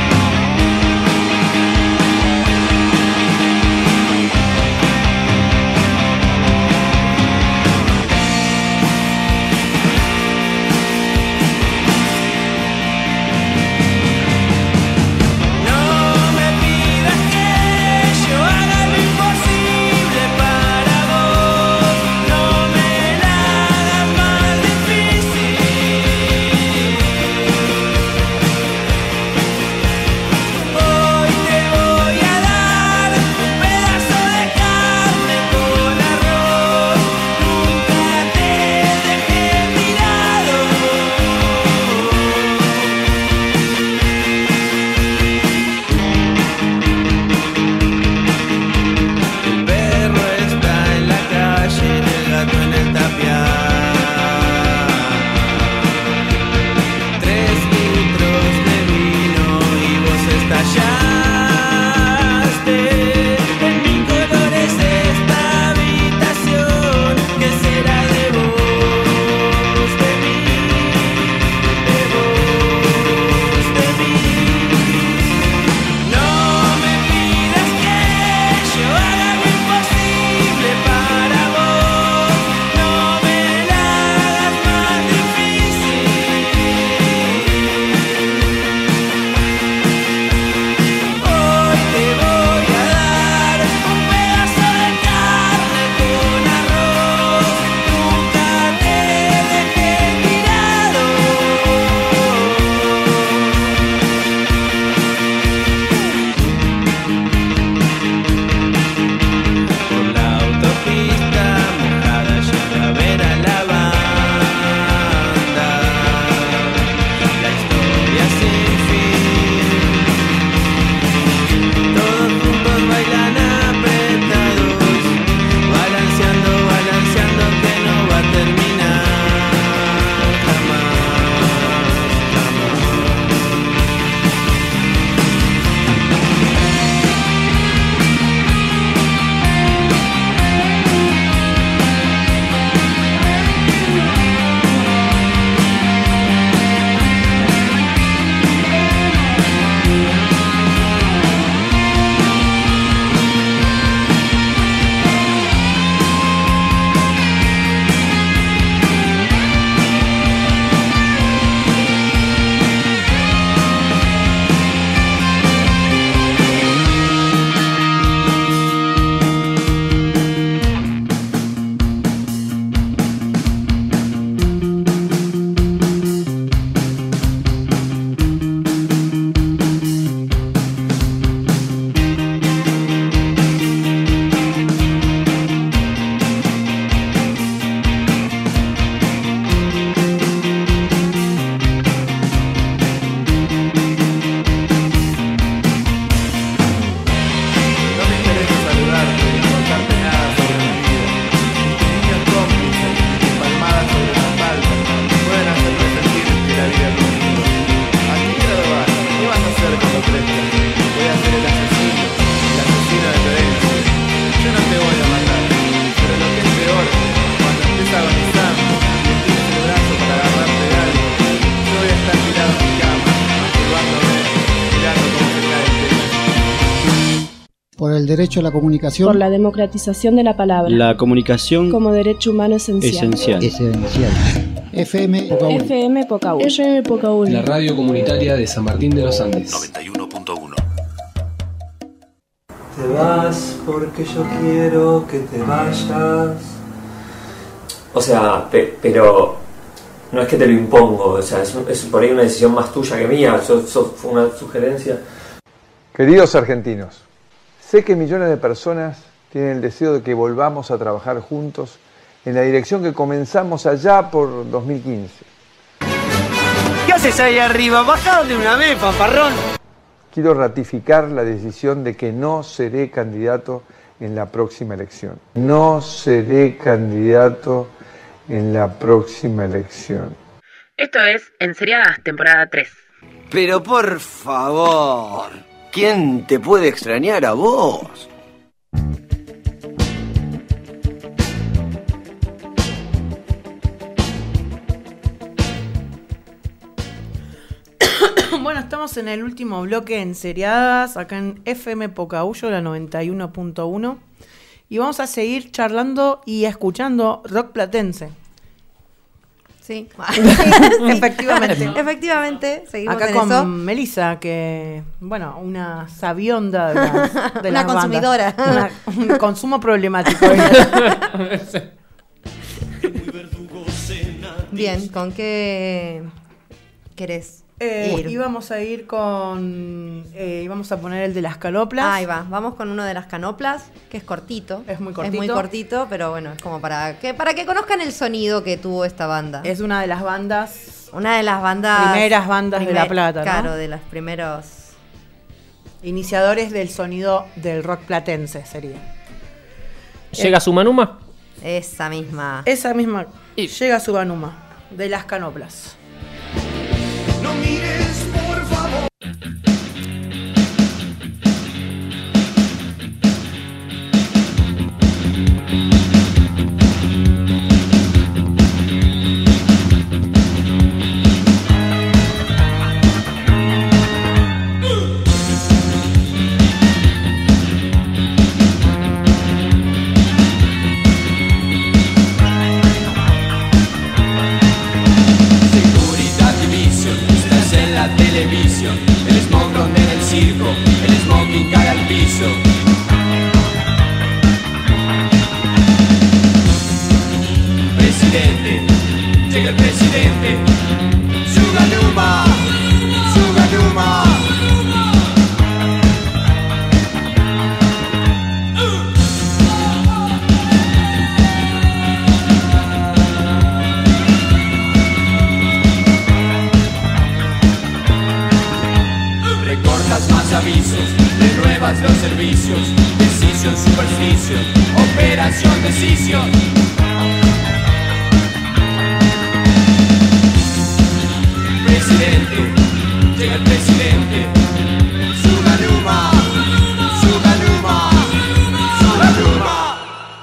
por el derecho a la comunicación, por la democratización de la palabra, la comunicación como derecho humano esencial. Esencial. esencial. F M Pocahúlla. F M Pocahúlla. F M Pocahúlla. La radio comunitaria de San Martín de los Andes. noventa y uno punto uno. Te vas porque yo quiero que te vayas. O sea, pe- pero no es que te lo impongo, o sea, es, es por ahí una decisión más tuya que mía, yo, yo, fue una sugerencia. Queridos argentinos, sé que millones de personas tienen el deseo de que volvamos a trabajar juntos en la dirección que comenzamos allá por dos mil quince. ¿Qué haces ahí arriba? Bajá de una vez, paparrón. Quiero ratificar la decisión de que no seré candidato en la próxima elección. No seré candidato en la próxima elección. Esto es Enseriadas, temporada tres. Pero por favor, ¿quién te puede extrañar a vos? Bueno, estamos en el último bloque en Seriadas, acá en F M Pocahúlla, la noventa y uno punto uno. Y vamos a seguir charlando y escuchando rock platense. Sí. Efectivamente. Efectivamente, seguimos acá en con eso. Melissa, que, bueno, una sabionda de las, de Una las consumidora. bandas. Una- un consumo problemático. Bien, ¿con qué querés Eh, ir? íbamos a ir con... Eh, íbamos a poner el de las canoplas. Ahí va, vamos con uno de las canoplas, que es cortito. Es muy Es cortito. muy cortito, pero bueno, es como para que, para que conozcan el sonido que tuvo esta banda. Es una de las bandas... Una de las bandas... Primeras bandas de La Plata, ¿no? Claro, de los primeros... Iniciadores del sonido del rock platense, sería. ¿Llega Sumanuma? Esa misma. Esa misma. Llega Subanuma, de las canoplas. No mires, por favor. Seguridad Division, estás en la televisión. El smog ronda en el circo, el smoking cae al piso. Presidente, llega el presidente. Suganuma, Suganuma. Recortas más avisos, renuevas los servicios. Decisión, superstición, operación, decisión. Presidente, llega el presidente. Suganuma, Suganuma, Suganuma.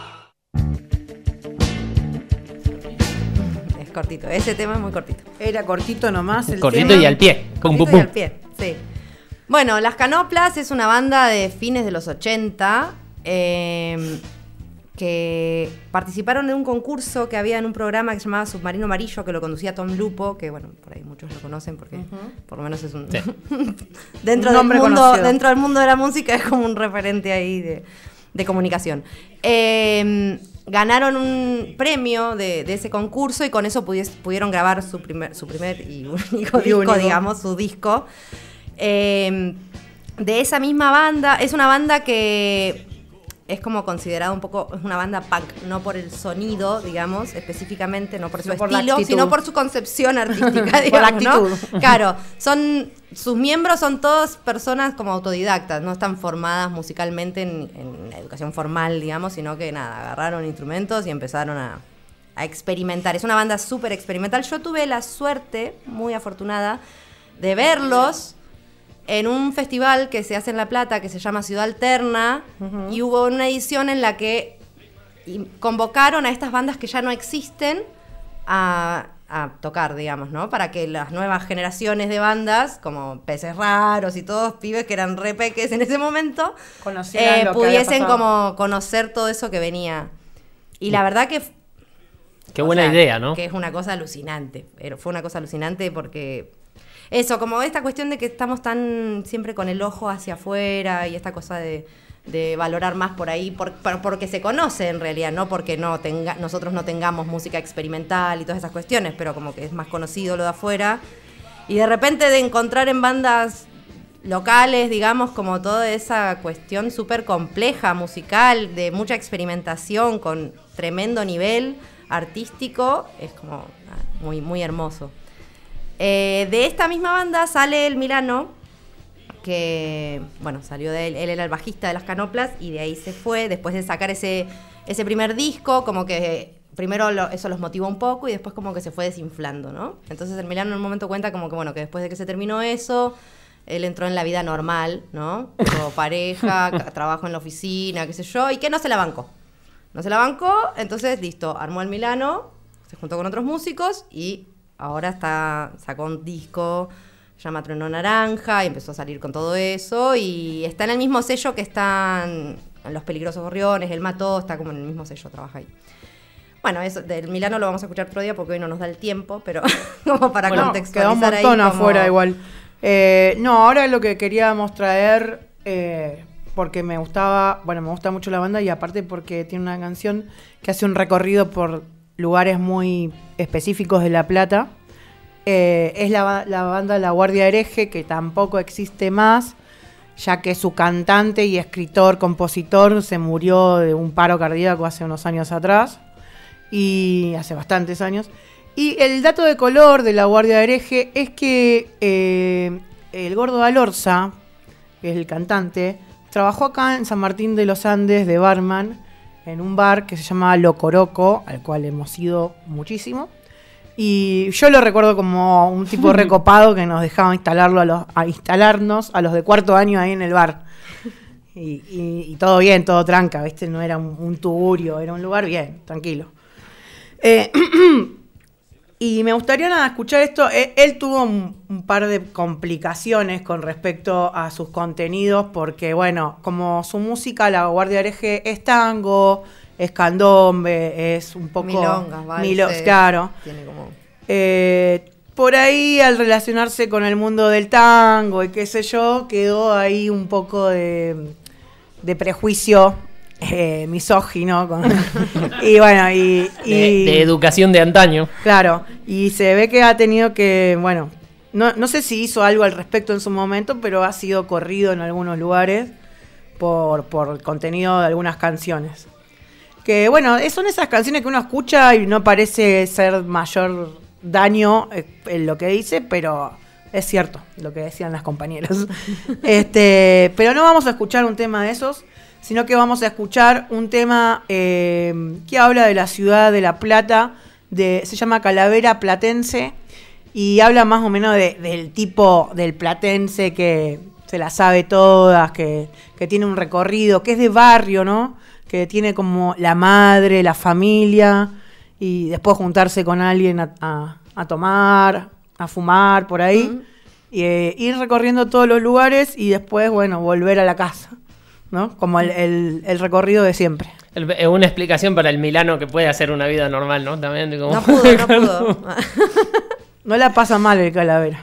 Es cortito, ese tema es muy cortito. Era cortito nomás el Cortito tema. y al pie. Pum, Cortito pum, y pum. al pie, sí. Bueno, Las Canoplas es una banda de fines de los ochenta eh, que participaron en un concurso que había en un programa que se llamaba Submarino Amarillo, que lo conducía Tom Lupo, que bueno, por ahí muchos lo conocen porque Ujú. por lo menos es un... Sí. dentro, Un del nombre mundo, conocido. dentro del mundo de la música es como un referente ahí de, de comunicación. Eh, ganaron un premio de, de ese concurso y con eso pudies- pudieron grabar su primer, su primer y único Y disco, único. digamos, su disco. Eh, de esa misma banda, es una banda que es como considerada un poco, es una banda punk, no por el sonido, digamos, específicamente, no por su Sino por la estilo, actitud. sino por su concepción artística, Por digamos, la ¿no? actitud. Claro, son, sus miembros son todas personas como autodidactas, no están formadas musicalmente en, en educación formal, digamos, sino que nada, agarraron instrumentos y empezaron a, a experimentar. Es una banda súper experimental. Yo tuve la suerte, muy afortunada, de verlos en un festival que se hace en La Plata que se llama Ciudad Alterna. Uh-huh. Y hubo una edición en la que convocaron a estas bandas que ya no existen a a tocar, digamos, ¿no? Para que las nuevas generaciones de bandas, como Peces Raros y todos pibes que eran re peques en ese momento, Conocieran eh, lo que pudiesen había pasado. como conocer todo eso que venía. Y la verdad que... Qué buena sea, idea, ¿no? Que es una cosa alucinante. Pero fue una cosa alucinante porque... Eso, como esta cuestión de que estamos tan siempre con el ojo hacia afuera y esta cosa de, de valorar más por ahí, por, por, porque se conoce en realidad, no porque no tenga, nosotros no tengamos música experimental y todas esas cuestiones, pero como que es más conocido lo de afuera. Y de repente de encontrar en bandas locales, digamos, como toda esa cuestión súper compleja, musical, de mucha experimentación, con tremendo nivel artístico, es como muy, muy hermoso. Eh, de esta misma banda sale el Milano, que, bueno, salió de él, él era el bajista de Las Canoplas y de ahí se fue, después de sacar ese, ese primer disco, como que primero lo, eso los motivó un poco y después como que se fue desinflando, ¿no? Entonces el Milano en un momento cuenta como que, bueno, que después de que se terminó eso, él entró en la vida normal, ¿no? Tuvo pareja, trabajo en la oficina, qué sé yo, y que no se la bancó. No se la bancó, entonces, listo, armó el Milano, se juntó con otros músicos y... Ahora está sacó un disco, se llama Trueno Naranja, y empezó a salir con todo eso. Y está en el mismo sello que están Los Peligrosos Gorriones, El Mató, está como en el mismo sello, trabaja ahí. Bueno, eso del Milano lo vamos a escuchar otro día porque hoy no nos da el tiempo, pero como para bueno, contextualizar quedó un montón ahí. afuera como... igual. Eh, no, ahora lo que queríamos traer, eh, porque me gustaba, bueno, me gusta mucho la banda y aparte porque tiene una canción que hace un recorrido por lugares muy específicos de La Plata. Eh, es la, la banda La Guardia Hereje, que tampoco existe más, ya que su cantante y escritor, compositor, se murió de un paro cardíaco hace unos años atrás, y hace bastantes años. Y el dato de color de La Guardia Hereje es que eh, el Gordo Alorza, que es el cantante, trabajó acá en San Martín de los Andes de barman, en un bar que se llama Locoroco, al cual hemos ido muchísimo. Y yo lo recuerdo como un tipo recopado que nos dejaba instalarlo a, los, a instalarnos a los de cuarto año ahí en el bar. Y, y, y todo bien, todo tranca, ¿viste? No era un, un tugurio, era un lugar bien, tranquilo. Eh, y me gustaría nada escuchar esto. Él, él tuvo un, un par de complicaciones con respecto a sus contenidos, porque bueno, como su música, La Guardia Hereje, es tango, es candombe, es un poco... Milongas, valses, milo, claro. Tiene como... Eh, por ahí, al relacionarse con el mundo del tango y qué sé yo, quedó ahí un poco de, de prejuicio eh, misógino. Con, y bueno, y... y de, de educación de antaño. Claro, y se ve que ha tenido que, bueno, no, no sé si hizo algo al respecto en su momento, pero ha sido corrido en algunos lugares por, por el contenido de algunas canciones. Que bueno, son esas canciones que uno escucha y no parece ser mayor daño en lo que dice, pero es cierto lo que decían las compañeras. este, pero no vamos a escuchar un tema de esos, sino que vamos a escuchar un tema eh, que habla de la ciudad de La Plata, de, se llama Calavera Platense, y habla más o menos de, del tipo del platense que se la sabe todas, que, que tiene un recorrido, que es de barrio, ¿no? Que tiene como la madre, la familia, y después juntarse con alguien a, a, a tomar, a fumar por ahí, uh-huh. y eh, ir recorriendo todos los lugares y después, bueno, volver a la casa, ¿no? Como el, el, el recorrido de siempre. El, es una explicación para el Milano que puede hacer una vida normal, ¿no? También como... No pudo, no pudo. No la pasa mal el Calavera.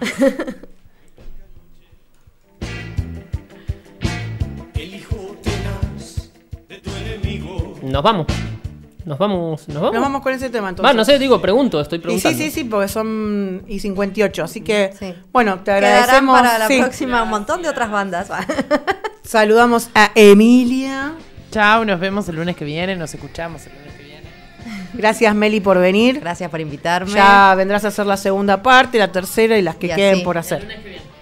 Nos vamos. Nos vamos. Nos vamos. Nos vamos con ese tema entonces. Ah, no sé, digo, pregunto, estoy preguntando. Y sí, sí, sí, porque son y cincuenta y ocho, así que sí. Bueno, te Quedarán agradecemos para la sí. próxima un montón de otras bandas. Saludamos a Emilia. Chao, nos vemos el lunes que viene, nos escuchamos el lunes que viene. Gracias, Meli, por venir. Gracias por invitarme. Ya vendrás a hacer la segunda parte, la tercera y las que y queden así. Por hacer. El lunes que viene.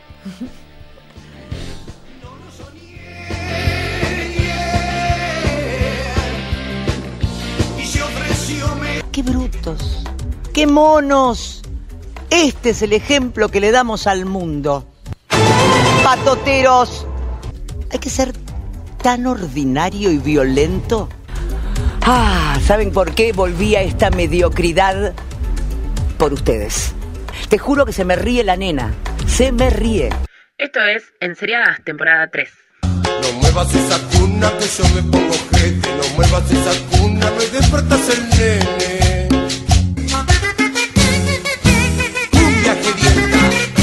¡Qué brutos! ¡Qué monos! Este es el ejemplo que le damos al mundo. ¡Patoteros! Hay que ser tan ordinario y violento. Ah, ¿saben por qué volví a esta mediocridad? por ustedes. Te juro que se me ríe la nena. Se me ríe. Esto es Enseriadas, temporada tres. No muevas esa cuna que yo me pongo jete. No muevas esa cuna, me despertas el nene. Cumbia gedienta.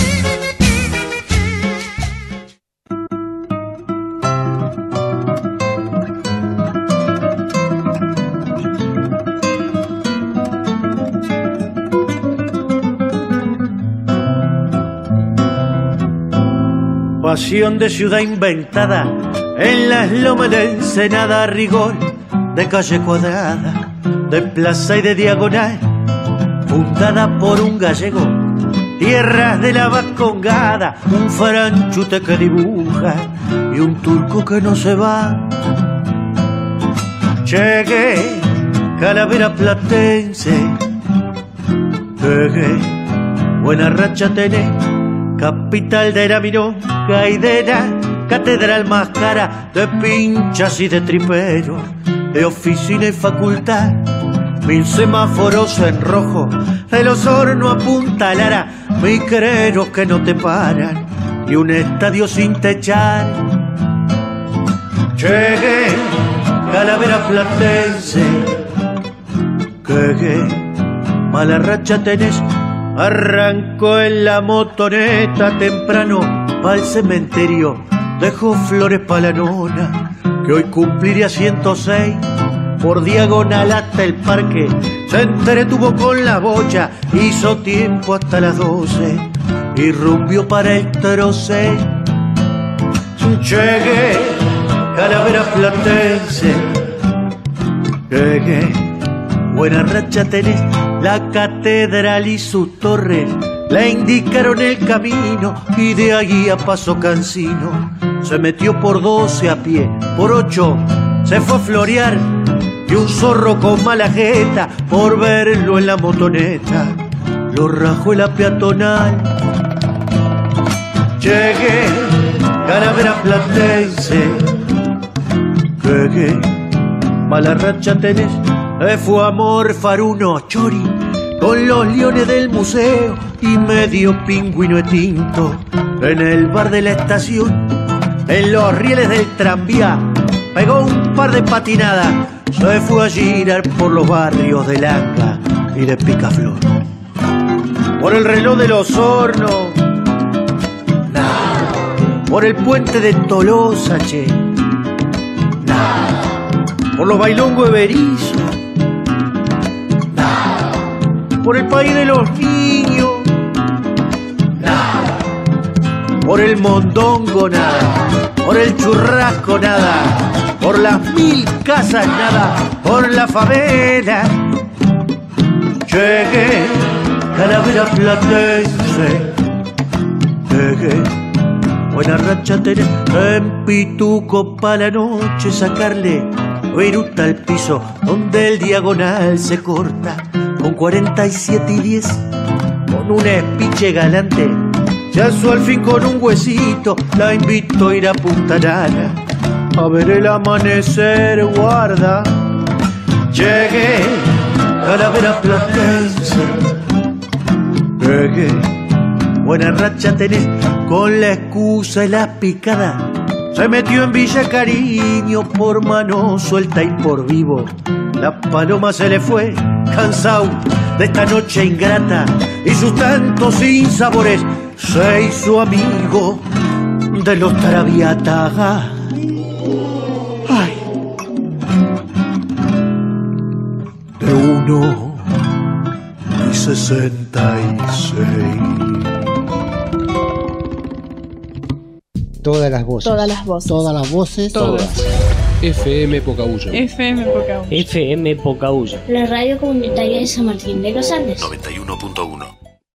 Pasión de ciudad inventada en las lomas de Ensenada, rigor de calle cuadrada, de plaza y de diagonal, fundada por un gallego, tierras de la Vascongada, un faranchute que dibuja y un turco que no se va. Llegué, Calavera platense, llegué, buena racha tenés, capital de la milonga y de la catedral más cara, de pinchas y de triperos, de oficina y facultad, mil semáforos en rojo, de los hornos a Punta Lara, micreros que no te paran y un estadio sin techar. Llegué, Calavera platense, llegué, mala racha tenés. Arrancó en la motoneta temprano pa'l cementerio, dejó flores pa' la nona, que hoy cumpliría ciento seis, por diagonal hasta el parque, se entretuvo con la bocha, hizo tiempo hasta las doce, y rumbió para el troce. Llegué, Calavera platense, llegué, buena racha tenés. La catedral y su torre le indicaron el camino y de allí a Paso Cancino se metió por doce a pie, por ocho se fue a florear y un zorro con mala jeta por verlo en la motoneta lo rajó en la peatonal. Llegué, Calavera platense, llegué, mala racha tenés. Fue a morfar unos chori con los leones del museo y medio pingüino de tinto en el bar de la estación. En los rieles del tranvía pegó un par de patinadas, se fue a girar por los barrios de Langa y de Picaflor. Por el reloj de los hornos, nada. Por el puente de Tolosa, che, nada. Por los bailongos de Berizo, por el país de los niños, nada. Por el mondongo, nada. Por el churrasco, nada. Por las mil casas, nada. Por la favela. Llegué, Calavera platense, llegué, buena racha tenés. En Pituco pa' la noche sacarle viruta al piso donde el diagonal se corta con cuarenta y siete y diez, con un espiche galante, se alzó al fin con un huesito, la invito a ir a Punta Lara a ver el amanecer, guarda. Llegué, Calavera platense, llegué, buena racha tenés, con la excusa y la picada, se metió en Villa Cariño por mano suelta y por vivo, la paloma se le fue, cansado de esta noche ingrata y sus tantos sinsabores, se hizo amigo de los Traviata. Ay, de uno y sesenta y seis. Todas las voces. Todas las voces. Todas las voces. Todas. F M Pocahuyo. F M Pocahuyo. F M Pocahuyo. La radio comunitaria de San Martín de los Andes. noventa y uno punto uno.